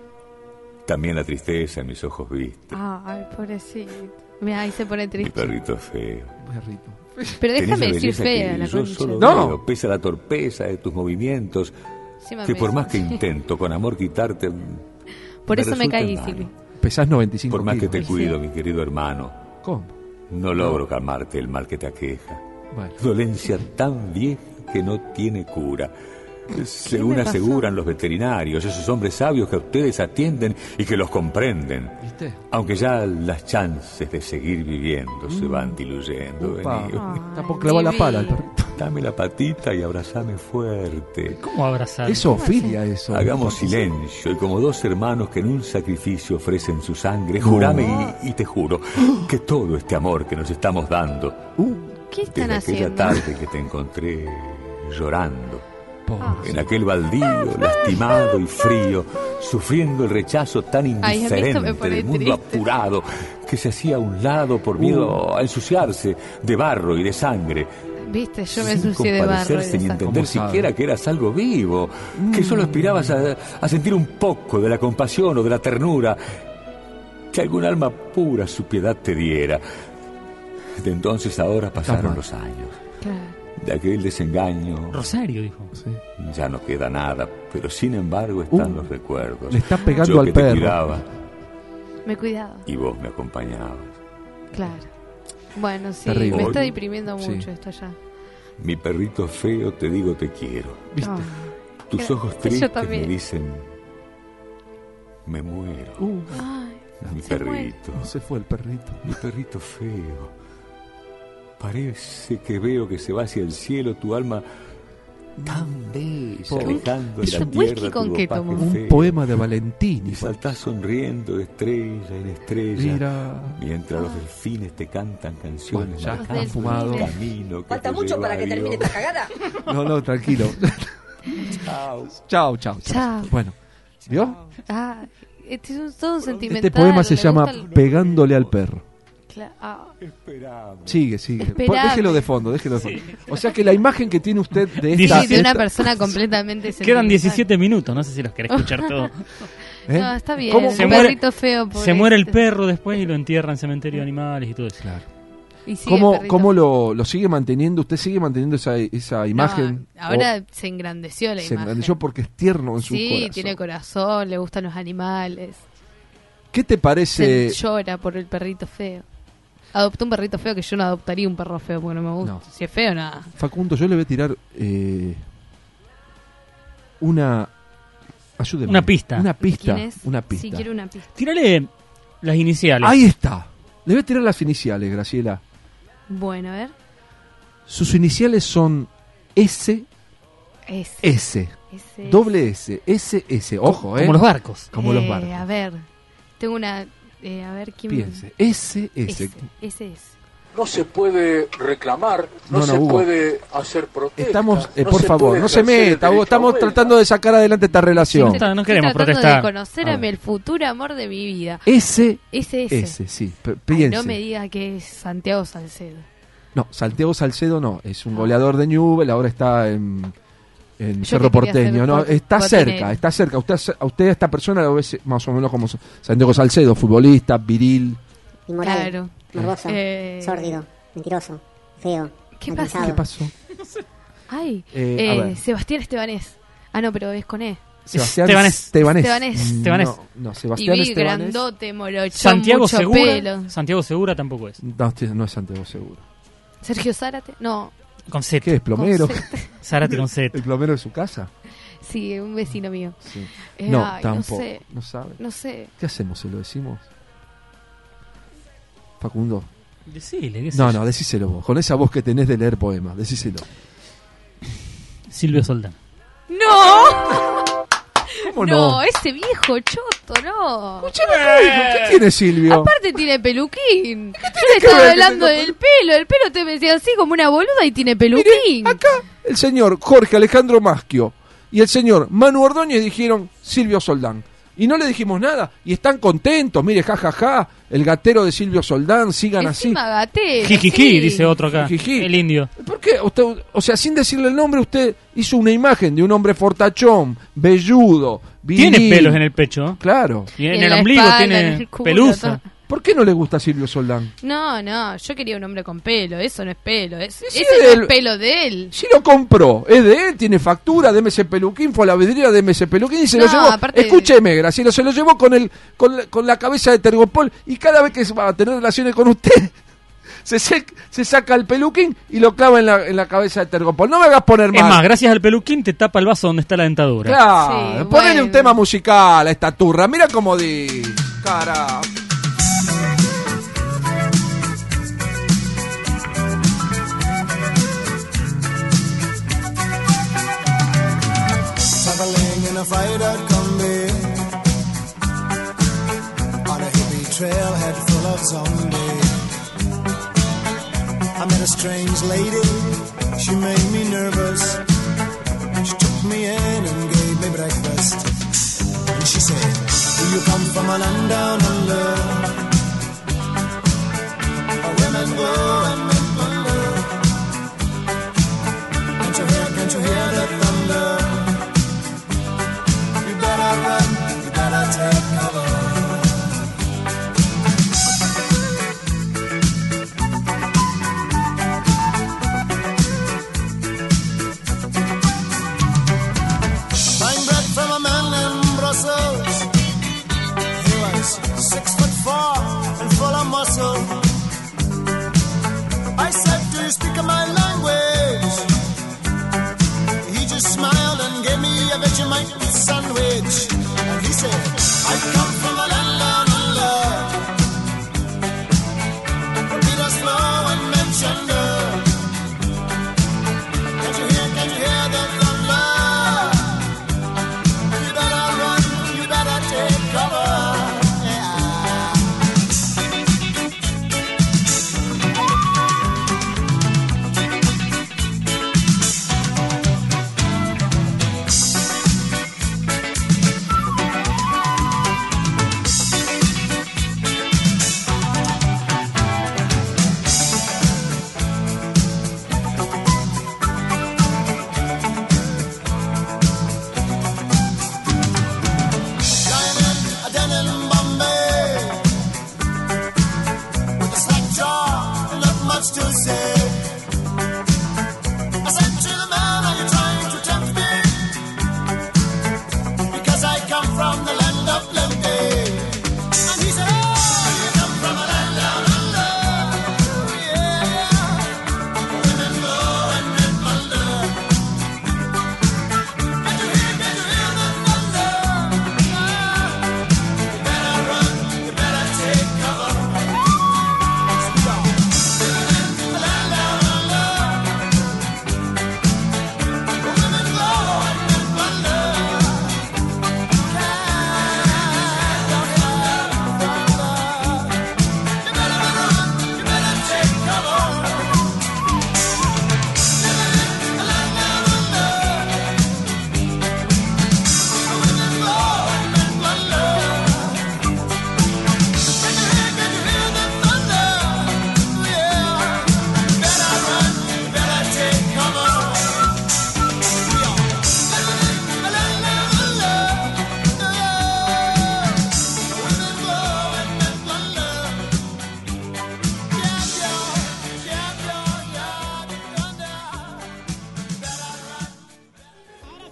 También la tristeza en mis ojos viste. Ah, ay, pobrecito. Mira, ahí se pone Mi triste. perrito feo. Perrito. Pero Tenés déjame la decir belleza fea que la yo concha. solo No. veo, pese a la torpeza de tus movimientos, Encima que me- por más que intento con amor quitarte, Por eso me resulta caí, en vano. Silvi. Pesás noventa y cinco Por más que kilos. te cuido, mi querido hermano, ¿Cómo? no logro calmarte el mal que te aqueja. Bueno. Dolencia tan vieja que no tiene cura. Según me pasó? aseguran los veterinarios, esos hombres sabios que a ustedes atienden y que los comprenden. ¿Viste? Aunque ya las chances de seguir viviendo se van diluyendo. Upa. Vení. Está por clavar la pala el perrito. Dame la patita y abrazame fuerte. ¿Cómo abrazar? Es zoofilia eso. Hagamos silencio y como dos hermanos que en un sacrificio ofrecen su sangre, jurame y, y te juro que todo este amor que nos estamos dando, ¿Qué están desde aquella haciendo? tarde que te encontré llorando, Pobre. en aquel baldío, lastimado y frío, sufriendo el rechazo tan Ay, a mí esto me indiferente pone del mundo triste. apurado, que se hacía a un lado por miedo a ensuciarse de barro y de sangre, Viste, yo me sin ensucié de barro. y de compadecerse ni sangre. entender ¿Cómo sabe? siquiera que eras algo vivo, que solo aspirabas a, a sentir un poco de la compasión o de la ternura, que algún alma pura su piedad te diera. De entonces a ahora pasaron mal. los años. Claro. De aquel desengaño Rosario, dijo. Sí. ya no queda nada, pero sin embargo están Uh, los recuerdos. le está pegando Yo al que te perro. cuidaba Me cuidaba. y vos me acompañabas. Claro. Bueno, sí, Terrible. me Hoy- está deprimiendo Sí. mucho esto ya. Mi perrito feo, te digo te quiero. ¿Viste? Ah. Tus Gra- ojos yo tristes me también. dicen, me muero. Uh, Ay, Mi se muere. perrito, se fue el perrito. mi perrito feo. Parece que veo que se va hacia el cielo tu alma tan bella, Pobre. alejando de Es la un whisky tierra con tu qué ropaje tomó. Un feo. poema de Valentini. Y saltás sonriendo de estrella en estrella, Mira. mientras los delfines te cantan canciones. Bueno, ya marcando está fumado. el camino que Falta te mucho lleva para que a termine Dios. esta cagada. No, no, tranquilo. Chao. Chao, chao, chao. Chao. Bueno, ¿vio? Ah, este es un, todo un sentimental. Este poema se me llama gusta el- Pegándole al perro. Cla- ah, Esperame. Sigue, sigue. Esperame. Déjelo de fondo, déjelo de fondo. O sea que la imagen que tiene usted de esta... sí, de una esta- persona completamente Quedan sentimental. diecisiete minutos, no sé si los querés escuchar todo. ¿Eh? No, está bien. ¿Cómo- un Se muere- perrito feo. Se muere el pobrecito. perro después y lo entierran en cementerio de animales y todo eso. Claro. Y sigue el ¿Cómo, perrito. cómo lo, lo sigue manteniendo? ¿Usted sigue manteniendo esa, esa imagen? No, ahora ¿O se engrandeció la se imagen. engrandeció porque es tierno en su Sí, corazón? tiene corazón, le gustan los animales. ¿Qué te parece? Se llora por el perrito feo. Adoptó un perrito feo que yo no adoptaría un perro feo porque no me gusta. No. Si es feo, nada. Facundo, yo le voy a tirar eh, una... Ayúdeme. Una pista. Una pista. ¿Quién es? Una pista. Sí, quiero una pista. Tírale las iniciales. Ahí está. Le voy a tirar las iniciales, Graciela. Bueno, a ver. Sus iniciales son S. S. S. S. Doble S. S, S. Ojo, ¿eh? Como los barcos. Como Eh, los barcos. A ver. Tengo una... eh, a ver, ¿quién... Piense. S, S. S. S, S. No se puede reclamar, no, No, no, se Hugo. puede hacer protesta. Estamos, eh, no por se favor, puede no se ejercer el meta. Hugo, derecho a estamos huelga. tratando de sacar adelante esta relación. No, no queremos Estoy tratando protestar. de conocer A a, ver. mi, el futuro amor de mi vida. S. S, S. S, sí. P- Ay, Piense. no me diga que es Santiago Salcedo. No, Santiago Salcedo no. Es un goleador de Newell, ahora está en, en Yo Cerro que quería Porteño. hacer No, por- está botinero. cerca, está cerca. Usted, a usted a esta persona lo ve más o menos como Santiago Salcedo, futbolista, viril. Inmoral, Claro. morboso, Eh, sórdido, mentiroso, feo. ¿Qué malpensado. ¿Qué pasó? Ay, Eh, eh, a ver. Sebastián Estebanés. Ah, no, pero es con E. Sebastián Estebanés. Estebanés. Estebanés. Mm, Estebanés. No, no, Y Sebastián vi Estebanés. grandote, morochón, Santiago mucho Segura. pelo. Santiago Segura tampoco es. No, este no es Santiago Seguro. Sergio Zárate. No, Con Z. ¿Qué es, plomero? Con Z. Zárate con Z. ¿El plomero de su casa? sí, un vecino mío. Sí. Eh, No, ay, tampoco. No sé. No sabe. No sé. ¿Qué hacemos? ¿Se lo decimos? Facundo. Decile, qué sé No, yo. no, decíselo vos. Con esa voz que tenés de leer poemas, decíselo. Silvio Soldán. ¡No! ¿Cómo no, no? ese viejo choto, no. ¿Qué tiene Silvio? Aparte tiene peluquín. Yo le que estaba ver que hablando tenga del pelo. El pelo te me decía así como una boluda y tiene peluquín. Acá el señor Jorge Alejandro Maschio y el señor Manu Ordóñez dijeron Silvio Soldán. Y no le dijimos nada. Y están contentos. Mire, jajaja, el gatero de Silvio Soldán, sigan Encima así. gatero, Jijiji, sí. dice otro acá. Jijiji. El indio. ¿Por qué? Usted, o sea, sin decirle el nombre, usted hizo una imagen de un hombre fortachón, velludo, viril. Tiene pelos en el pecho. Claro. Y en, En el la ombligo espalda, tiene en el culo, pelusa. todo. ¿Por qué no le gusta Silvio Soldán? No, no, yo quería un hombre con pelo. Eso no es pelo. Es, Sí, ese no el- es pelo de él. Si lo compró, es de él, tiene factura, deme ese peluquín, fue a la vidriera, deme ese peluquín y se No, lo llevó. aparte- Escúcheme, Graciela, se lo llevó con el con la, con la cabeza de Tergopol y cada vez que va a tener relaciones con usted, se, sec- se saca el peluquín y lo clava en la, en la cabeza de Tergopol. No me hagas poner Es mal. más, gracias al peluquín te tapa el vaso donde está la dentadura. Claro, Sí, ponele bueno. un tema musical a esta turra. Mira cómo di. Cara. Traveling in a freighter combi on a hippie trailhead full of zombies. I met a strange lady, she made me nervous. She took me in and gave me breakfast. And she said, do you come from a land down under? Where women go and men wonder. Can't you hear, can't you hear the thunder? You better run, you better take cover. Buying bread from a man in Brussels. He was six foot four and full of muscle.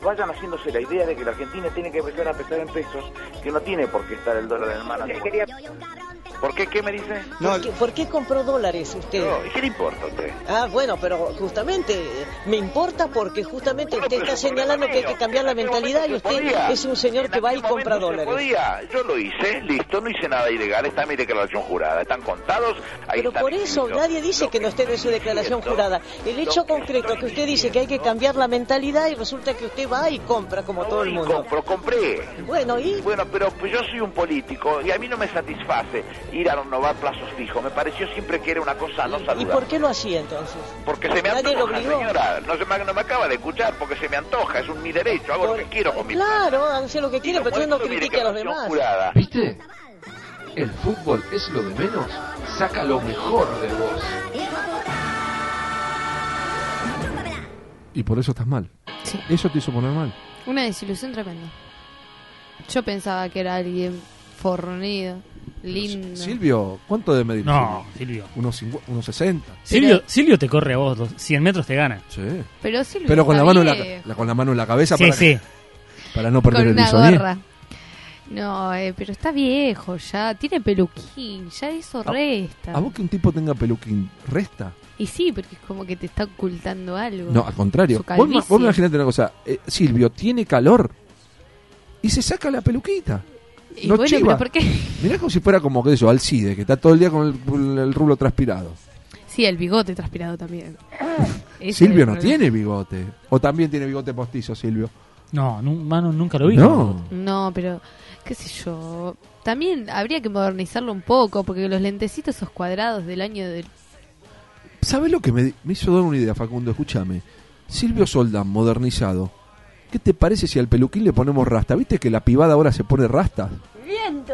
vayan haciéndose la idea de que la Argentina tiene que empezar a pesar en pesos, que no tiene por qué estar el dólar en mano. ¿Por qué? ¿Qué me dice? No, ¿Por, qué, ¿Por qué compró dólares usted? No, ¿y qué le importa a usted? Ah, bueno, pero justamente me importa porque justamente bueno, usted está señalando que hay que cambiar la mentalidad y usted podía. Es un señor que va y compra dólares. Podía. Yo lo hice, listo, no hice nada ilegal, está mi declaración jurada, están contados. Ahí pero está por eso nadie dice que no esté en su declaración jurada. El hecho concreto que usted dice que hay que cambiar la mentalidad y resulta que usted va y compra como todo el mundo. Compro, compré. Bueno, ¿y? Bueno, pero pues yo soy un político y a mí no me satisface ir a renovar plazos fijos. Me pareció siempre que era una cosa no saludable. ¿Y por qué lo hacía entonces? Porque se me antoja, señora. No, se me, no me acaba de escuchar porque se me antoja. Es un mi derecho. Hago por, lo que quiero con mi Claro, hace lo que quiere, pero usted no critique a los demás. Jurada. ¿Viste? El fútbol es lo de menos. Saca lo mejor de vos. Y por eso estás mal. Sí. Eso te hizo poner mal. Una desilusión tremenda. Yo pensaba que era alguien fornido, lindo. Silvio, ¿cuánto de medir? No, Silvio. Unos, unos sesenta. Silvio, Pero... Silvio te corre a vos, dos, cien metros te gana. Sí. Pero Silvio Pero con la mano en la, viejo. la, con la mano en la cabeza sí, para, sí. Que, para no perder con el una bisoñé. gorra. No, eh, pero está viejo ya, tiene peluquín, ya eso ¿A, resta. ¿A vos que un tipo tenga peluquín resta? Y sí, porque es como que te está ocultando algo. No, al contrario. Vos, vos imaginate una cosa, eh, Silvio tiene calor y se saca la peluquita. Y no bueno, chiva. pero ¿por qué? Mirá como si fuera como que eso, Alcide, que está todo el día con el, el rublo transpirado. Sí, el bigote transpirado también. Silvio no tiene bigote. O también tiene bigote postizo, Silvio. No, no mano, nunca lo vi. No. No, pero qué sé yo. También habría que modernizarlo un poco, porque los lentecitos esos cuadrados del año del... ¿Sabes lo que me, me hizo dar una idea, Facundo? Escúchame. Silvio Soldán, modernizado. ¿Qué te parece si al peluquín le ponemos rasta? ¿Viste que la pivada ahora se pone rasta? Viento.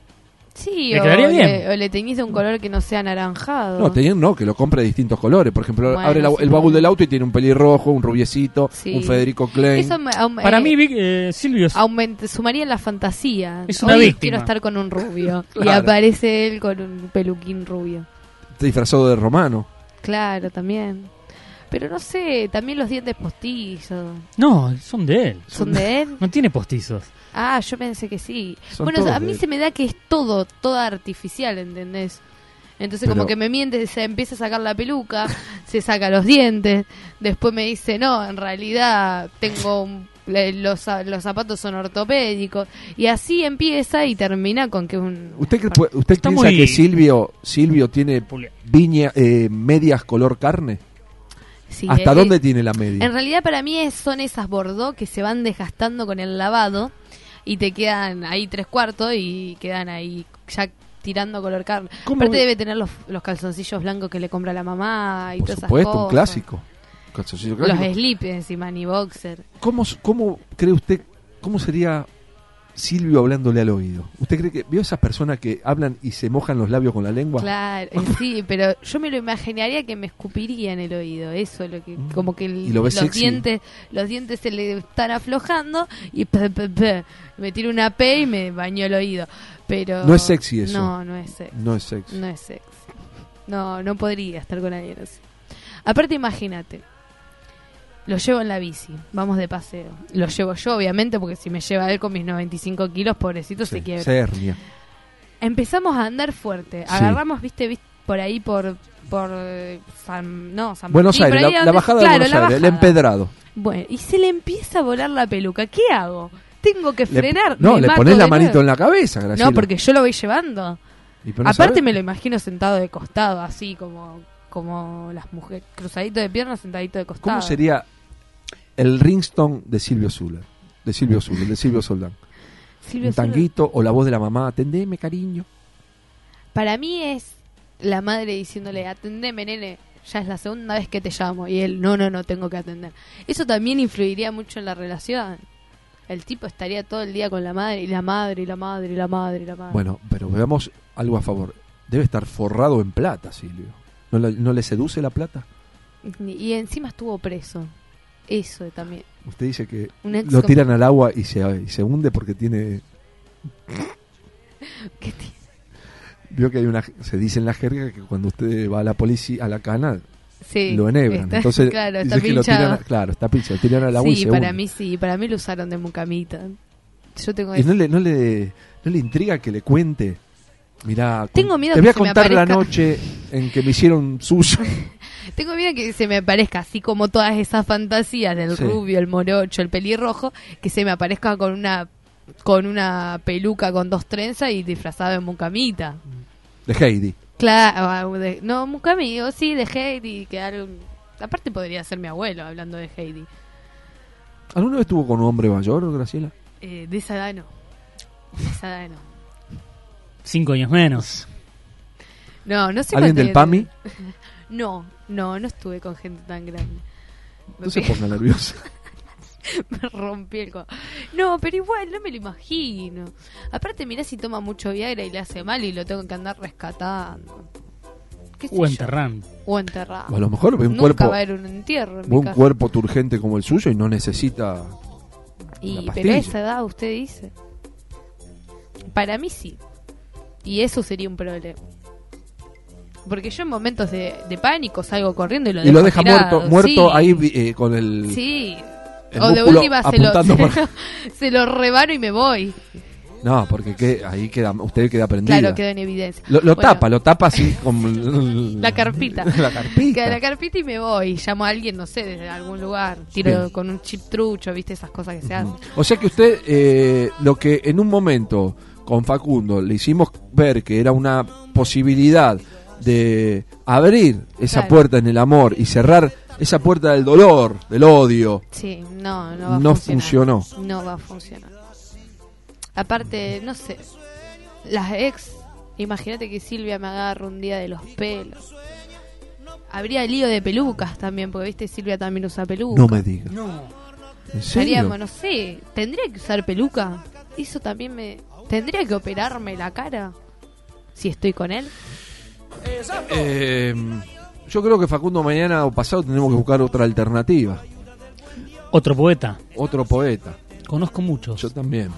Sí, me o, quedaría bien. Le, o le teñís de un color que no sea anaranjado. No, teñir no, que lo compre de distintos colores. Por ejemplo, Bueno, abre la, sí, el baúl del auto y tiene un pelirrojo, un rubiecito, Sí. un Federico Klein. Eso me- aum- Para eh, mí, Vic, eh, Silvio es- aument- sumaría la fantasía. Es una Hoy víctima. quiero estar con un rubio. Y Claro. aparece él con un peluquín rubio. Está disfrazado de romano. Claro, también. Pero no sé, también los dientes postizos. No, son de él. ¿Son de él? No tiene postizos. Ah, yo pensé que sí. Son Bueno, todos a de mí él. se me da que es todo, todo artificial, ¿entendés? Entonces Pero- como que me miente, se empieza a sacar la peluca, se saca los dientes, después me dice, no, en realidad tengo un- le- los, za- los zapatos son ortopédicos, y así empieza y termina con que un... ¿Usted, cre- usted Está piensa muy- que Silvio Silvio tiene viña, eh, medias color carne? Sí, ¿Hasta eh, dónde tiene la media? En realidad para mí es- son esas Bordeaux que se van desgastando con el lavado y te quedan ahí tres cuartos y quedan ahí ya tirando color carne. ¿Cómo Aparte ve- debe tener los, los calzoncillos blancos que le compra la mamá y Por todas supuesto, esas cosas. un clásico. Calzoncillo Los clásico. slips encima, ni boxer. ¿Cómo, ¿Cómo cree usted, cómo sería Silvio hablándole al oído? ¿Usted cree que vio esas personas que hablan y se mojan los labios con la lengua? Claro, eh, sí, pero yo me lo imaginaría que me escupiría en el oído. Eso es lo que, como que el- ¿Y lo ves los sexy? dientes, los dientes se le están aflojando y pe, pe, pe, me tiro una P y me bañó el oído. Pero No es sexy eso. No, no es sexy. No es sexy. No es sexy. No, no podría estar con alguien así. Aparte, imagínate. Lo llevo en la bici, vamos de paseo. Lo llevo yo, obviamente, porque si me lleva él con mis noventa y cinco kilos, pobrecito, se quiebra. Se hernia. Empezamos a andar fuerte. Sí. Agarramos, viste, viste, por ahí por por eh, San, no, San Buenos Martín, Aires, por ahí la, la donde- bajada claro, de Buenos la Aires, el bajada. empedrado. Bueno, y se le empieza a volar la peluca. ¿Qué hago? Tengo que Le- frenar. no, me le mato pones la de manito nuevo. en la cabeza, Graciela. No, porque yo lo voy llevando. Y pero no Aparte sabe- me lo imagino sentado de costado, así como como las mujeres, cruzadito de piernas, sentadito de costado. ¿Cómo sería el ringstone de Silvio Zuller? De Silvio Zuller, de Silvio Soldán. Silvio Un Zuller. tanguito o la voz de la mamá, atendeme, cariño. Para mí es la madre diciéndole, atendeme, nene, ya es la segunda vez que te llamo. Y él, no, no, no, tengo que atender. Eso también influiría mucho en la relación. El tipo estaría todo el día con la madre, y la madre, y la madre, y la madre, y la madre. Bueno, pero veamos algo a favor. Debe estar forrado en plata, Silvio. ¿No le, no le seduce la plata? Y encima estuvo preso. Eso también. Usted dice que Un ex lo como- tiran al agua y se, y se hunde porque tiene... ¿Qué tiene? Vio que hay una... Se dice en la jerga que cuando usted va a la policía, a la cana, Sí, lo enhebran. está- Entonces, claro, dice está que lo tiran a- pinchado. claro, está pinchado, lo tiran al agua y Sí, se para hunde. mí sí, para mí lo usaron de mucamita. Yo tengo ¿Y eso. no le, no, le, no le intriga que le cuente? Mirá, Tengo con- miedo te que voy a se me contar la aparezca- noche en que me hicieron suyo. Tengo miedo que se me aparezca así como todas esas fantasías del Sí. rubio, el morocho, el pelirrojo, que se me aparezca con una con una peluca con dos trenzas y disfrazado de mucamita. De Heidi. Claro, de- no, mucami, o sí, de Heidi, que algo, aparte podría ser mi abuelo hablando de Heidi. ¿Alguna vez estuvo con un hombre mayor, Graciela? Eh, de esa edad no. De esa edad no. Cinco años menos. No, no sé ¿Alguien cuánto del años PAMI? tenía. No, no, no estuve con gente tan grande. No se ponga nerviosa. Me rompí el co... No, pero igual, no me lo imagino. Aparte, mirá si toma mucho Viagra y le hace mal y lo tengo que andar rescatando. ¿Qué sé O yo? enterrando. O enterrado. O a lo mejor ve un Nunca cuerpo, va a haber un entierro en ve mi un casa. cuerpo turgente como el suyo y no necesita Y, la pero pastilla. a esa edad usted dice. Para mí sí. Y eso sería un problema. Porque yo en momentos de, de pánico salgo corriendo y lo Y dejo lo deja tirado. muerto, muerto Sí. ahí vi- eh, con el, Sí. el O de músculo última se lo, apuntando se, para- lo, se lo rebano y me voy. No, porque que, ahí queda, usted queda prendida. Claro, queda en evidencia. Lo, lo Bueno. tapa, lo tapa así con La carpita. La carpita. Queda la carpita y me voy. Llamo a alguien, no sé, desde algún lugar. Tiro Bien. con un chip trucho, viste, esas cosas que se hacen. O sea que usted, eh, lo que en un momento con Facundo le hicimos ver que era una posibilidad de abrir esa Claro. puerta en el amor y cerrar esa puerta del dolor, del odio, Sí, no, no va a no funcionar. funcionó. No va a funcionar. Aparte, no sé, las ex, imagínate que Silvia me agarra un día de los pelos. Habría lío de pelucas también, porque viste, Silvia también usa peluca. No me diga. No. ¿En serio? Estaríamos, no sé, ¿tendría que usar peluca? Eso también me... ¿Tendría que operarme la cara si estoy con él? Eh, yo creo que Facundo mañana o pasado tenemos que buscar otra alternativa. Otro poeta. Otro poeta. Conozco muchos. Yo también.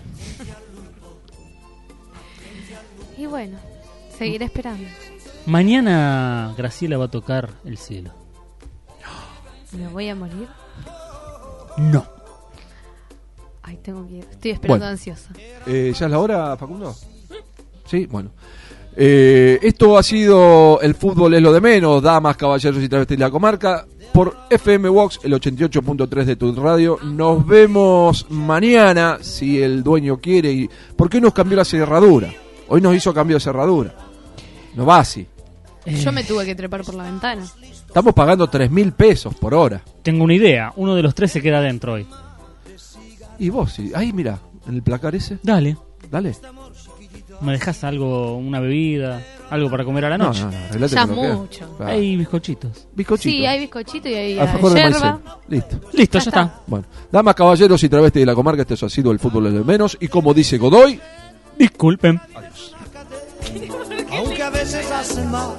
Y bueno, seguiré esperando. Mañana Graciela va a tocar el cielo. ¿Me voy a morir? No. Ay, tengo miedo. Estoy esperando Bueno. ansiosa. Eh, ¿Ya es la hora, Facundo? Sí, bueno. Eh, esto ha sido El Fútbol es lo de menos, damas, caballeros y travestis de la comarca, por F M Vox, el ochenta y ocho punto tres de tu radio. Nos vemos mañana, si el dueño quiere. Y ¿por qué nos cambió la cerradura? Hoy nos hizo cambio de cerradura. No va así. Yo me tuve que trepar por la ventana. Estamos pagando tres mil pesos por hora. Tengo una idea. Uno de los tres se queda adentro hoy. Y vos, sí. Ahí, mira, en el placar ese. Dale. Dale. ¿Me dejas algo, una bebida, algo para comer a la No, noche? no, no, arreglate Ya con lo que es. mucho. Claro. Hay bizcochitos. Bizcochito. Sí, hay bizcochito y hay Alfajor de yerba. maicena. Listo. Listo, Ya ya, está. está. Bueno, damas, caballeros y travestis de la comarca, este ha sido El Fútbol es lo de menos. Y como dice Godoy, disculpen. Aunque a veces hace mal.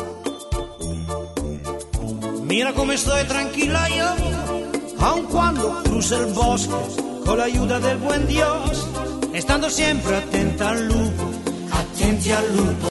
Mira come estoy tranquila yo, aun cuando cruce el bosque con la ayuda del buen Dios, estando siempre atenta al lupo, atenti al lupo.